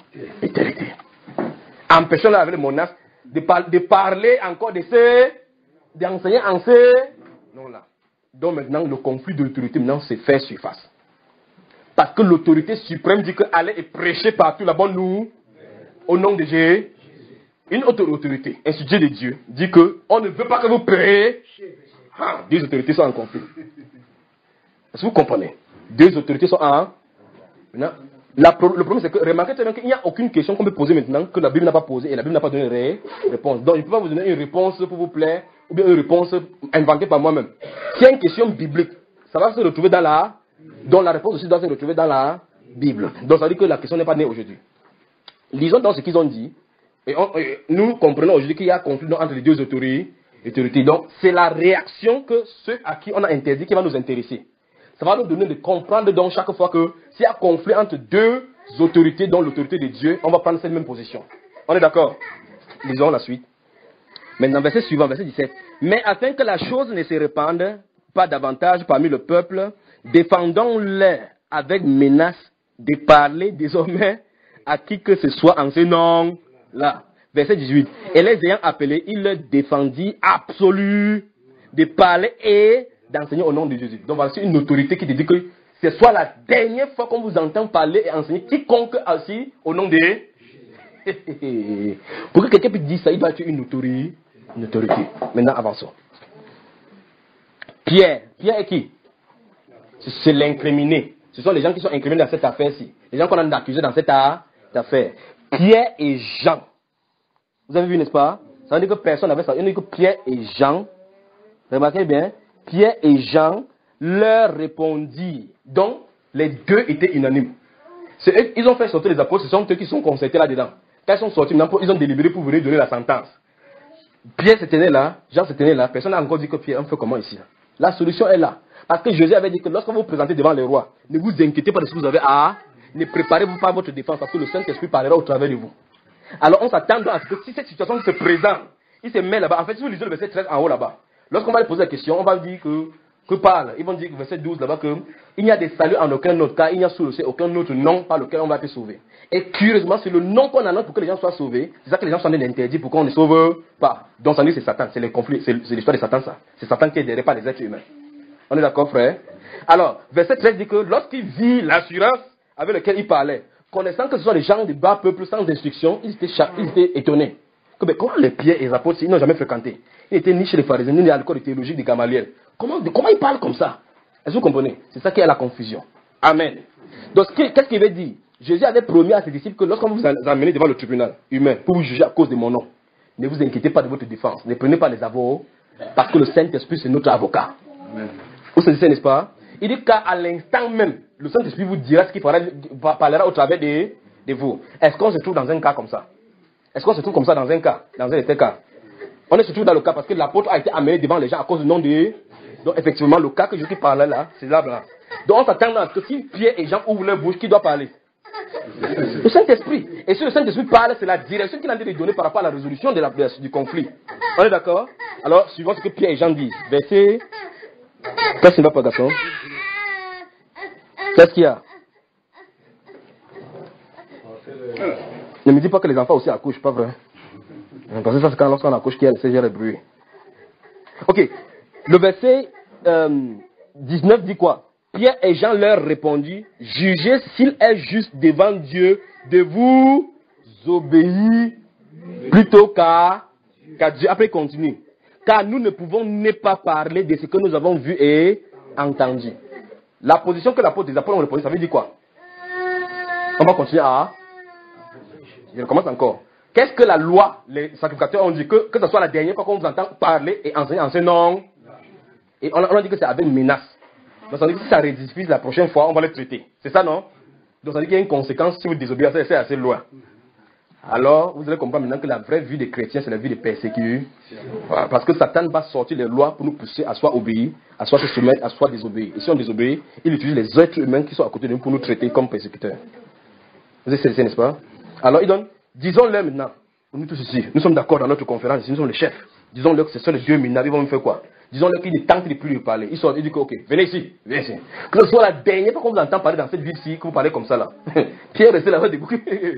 Empêchons-le avec les menaces de, par, de parler encore de ces, d'enseigner en ces. Non là. Donc maintenant, le conflit d'autorité maintenant se fait surface. Parce que l'autorité suprême dit qu'aller et prêcher partout la bonne nous, au nom de Jésus. Une autre autorité, instituée de Dieu, dit qu'on ne veut pas que vous prêchiez. Ah, deux autorités sont en conflit. Est-ce que vous comprenez? Deux autorités sont en. Maintenant, la, le problème c'est que, remarquez qu'il n'y a aucune question qu'on peut poser maintenant que la Bible n'a pas posée et la Bible n'a pas donné ré, réponse. Donc, je ne peux pas vous donner une réponse pour vous plaire ou bien une réponse inventée par moi-même. S'il y a une question biblique, ça va se retrouver dans la. Donc, la réponse aussi doit se retrouver dans la Bible. Donc, ça veut dire que la question n'est pas née aujourd'hui. Lisons dans ce qu'ils ont dit. Et, on, et nous comprenons aujourd'hui qu'il y a un conflit entre les deux autorités. autorités. Donc, c'est la réaction que ceux à qui on a interdit qui va nous intéresser. Ça va nous donner de comprendre donc chaque fois que s'il y a un conflit entre deux autorités, dont l'autorité de Dieu, on va prendre cette même position. On est d'accord? Lisons la suite. Maintenant, verset suivant, verset dix-sept. Mais afin que la chose ne se répande pas davantage parmi le peuple, défendons-les avec menace de parler désormais à qui que ce soit en ce nom-là. Verset dix-huit. Et les ayant appelés, il leur défendit absolu de parler et d'enseigner au nom de Jésus. Donc voilà, c'est une autorité qui te dit que ce soit la dernière fois qu'on vous entend parler et enseigner quiconque aussi au nom de Jésus. Pour que quelqu'un puisse dire ça, il doit être une autorité. Une autorité. Maintenant, avançons. Pierre. Pierre est qui? C'est l'incriminé. Ce sont les gens qui sont incriminés dans cette affaire-ci. Les gens qu'on a accusés dans cette affaire. Pierre et Jean. Vous avez vu, n'est-ce pas? Ça veut dire que personne n'avait ça. Il n'y a que Pierre et Jean. Remarquez bien. Pierre et Jean leur répondirent. Donc, les deux étaient unanimes. Eux, ils ont fait sortir les apôtres, ce sont eux qui sont concertés là-dedans. Quand ils sont sortis, ils ont délibéré pour venir donner la sentence. Pierre se tenait là, Jean se tenait là, personne n'a encore dit que Pierre, on fait comment ici? La solution est là. Parce que Jésus avait dit que lorsque vous vous présentez devant les rois, ne vous inquiétez pas de ce que vous avez à, ne préparez-vous pas votre défense parce que le Saint-Esprit parlera au travers de vous. Alors on s'attend à ce que si cette situation se présente, il se met là-bas. En fait, si vous lisez le verset treize en haut là-bas, lorsqu'on va lui poser la question, on va lui dire que, que parle. Ils vont dire, verset douze là-bas, que il n'y a des saluts en aucun autre cas, il n'y a sous le ciel aucun autre nom par lequel on va être sauvé. Et curieusement, c'est le nom qu'on annonce pour que les gens soient sauvés. C'est ça que les gens sont interdits pour qu'on ne sauve pas. Donc ça dit c'est Satan, c'est le conflit, c'est l'histoire de Satan ça. C'est Satan qui est derrière pas les êtres humains. On est d'accord, frère? Alors, verset treize dit que lorsqu'il vit l'assurance avec laquelle il parlait, connaissant que ce sont des gens de bas peuple sans instruction, ils étaient, ils étaient étonnés. Que, ben, comment les Pierre et les apôtres, ils n'ont jamais fréquenté? Ils étaient ni chez les pharisiens, ni à l'école théologique de Gamaliel. Comment, comment ils parlent comme ça? Est-ce que vous comprenez? C'est ça qui est la confusion. Amen. Donc, qu'est-ce qu'il veut dire? Jésus avait promis à ses disciples que lorsqu'on vous amenez devant le tribunal humain pour vous juger à cause de mon nom, ne vous inquiétez pas de votre défense. Ne prenez pas les avocats, parce que le Saint-Esprit, c'est notre avocat. Amen. Vous savez, n'est-ce pas? Il dit qu'à l'instant même, le Saint-Esprit vous dira ce qu'il parlera au travers de, de vous. Est-ce qu'on se trouve dans un cas comme ça? Est-ce qu'on se trouve comme ça dans un cas? Dans un tel cas? On est surtout dans le cas parce que l'apôtre a été amené devant les gens à cause du nom de... Donc effectivement, le cas que je parlais là, c'est là, là. Donc on s'attend à ce que si Pierre et Jean ouvrent leur bouche, qui doit parler? Le Saint-Esprit. Et si le Saint-Esprit parle, c'est la direction qu'il a envie de donner par rapport à la résolution de la, du conflit. On est d'accord? Alors, suivons ce que Pierre et Jean disent. Verset... Qu'est-ce qu'il va pas, garçon? Qu'est-ce qu'il y a? Ne me dis pas que les enfants aussi accouchent, pas vrai? Parce que ça, c'est quand lorsqu'on accouche qu'il y a le Seigneur est bruit. Ok. Le verset euh, dix-neuf dit quoi? Pierre et Jean leur répondit, jugez s'il est juste devant Dieu de vous obéir plutôt qu'à qu'à Dieu. Après, il continue. car nous ne pouvons ne pas parler de ce que nous avons vu et entendu. La position que l'apôtre des apôtres ont posée, ça veut dire quoi? On va continuer à... Je recommence encore. Qu'est-ce que la loi, les sacrificateurs ont dit? Que, que ce soit la dernière fois qu'on vous entend parler et enseigner en ce nom. Et on, on a dit que c'est avec menace. Donc ça veut dire que si ça rediffuse la prochaine fois, on va le traiter. C'est ça, non? Donc ça veut dire qu'il y a une conséquence si vous désobéissez, c'est assez loin. Alors, vous allez comprendre maintenant que la vraie vie des chrétiens, c'est la vie des persécutés. Voilà, parce que Satan va sortir les lois pour nous pousser à soit obéir, à soit se soumettre, à soit désobéir. Et si on désobéit, il utilise les êtres humains qui sont à côté de nous pour nous traiter comme persécuteurs. Vous êtes sérieux, n'est-ce pas? Alors, il donne, disons-leur maintenant, nous tous ici, nous sommes d'accord dans notre conférence, ici, nous sommes les chefs. Disons-leur que ce sont les dieux minables, ils vont me faire quoi? Disons-leur qu'ils ne tentent plus de parler. Ils sortent, ils disent que, ok, venez ici, venez ici. Que ce soit la dernière fois qu'on vous entend parler dans cette ville-ci, que vous parlez comme ça là. Pierre restait là-bas debout.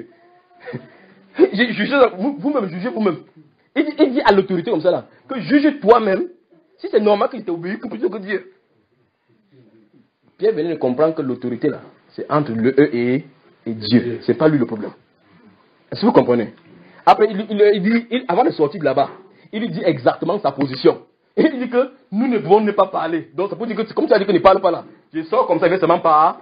J'ai jugé, vous-même, jugez vous-même. Il dit, il dit à l'autorité comme ça là, que juge toi-même, si c'est normal qu'il t'obéisse plutôt que Dieu. Pierre venait de comprendre que l'autorité là, c'est entre le E et, et Dieu. C'est pas lui le problème. Est-ce que vous comprenez? Après, il, il, il dit, il, avant de sortir de là-bas, il lui dit exactement sa position. Et il dit que nous ne pouvons ne pas parler. Donc ça peut dire que, comme tu as dit que ne parle pas là, je sors comme ça, il ne veut seulement pas.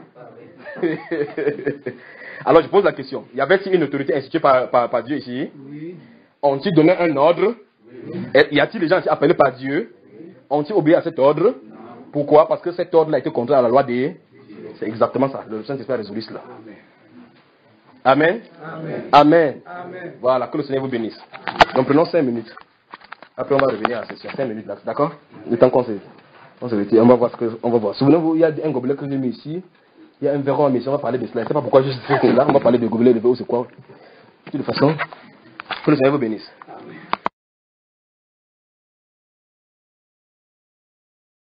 Alors je pose la question. Il y avait une autorité instituée par, par, par Dieu ici. Oui. Ont-ils donné un ordre? Oui. Et y a-t-il des gens appelés par Dieu? Oui. Ont-ils obéi à cet ordre? Non. Pourquoi? Parce que cet ordre a été contraire à la loi des... C'est exactement ça. Le Saint-Esprit a résolu cela. Amen. Amen. Amen. Amen. Voilà, que le Seigneur vous bénisse. Donc prenons cinq minutes. Après on va revenir à la session. cinq minutes là, d'accord? Le temps qu'on se... On se retire. On va voir ce que... On va voir. Souvenez-vous, il y a un gobelet que j'ai mis ici. Il y a un verre en mission, on va parler de cela. Je ne sais pas pourquoi je sais que là, on va parler de gobelet, de verre, c'est quoi. De toute façon, que le Seigneur vous bénisse.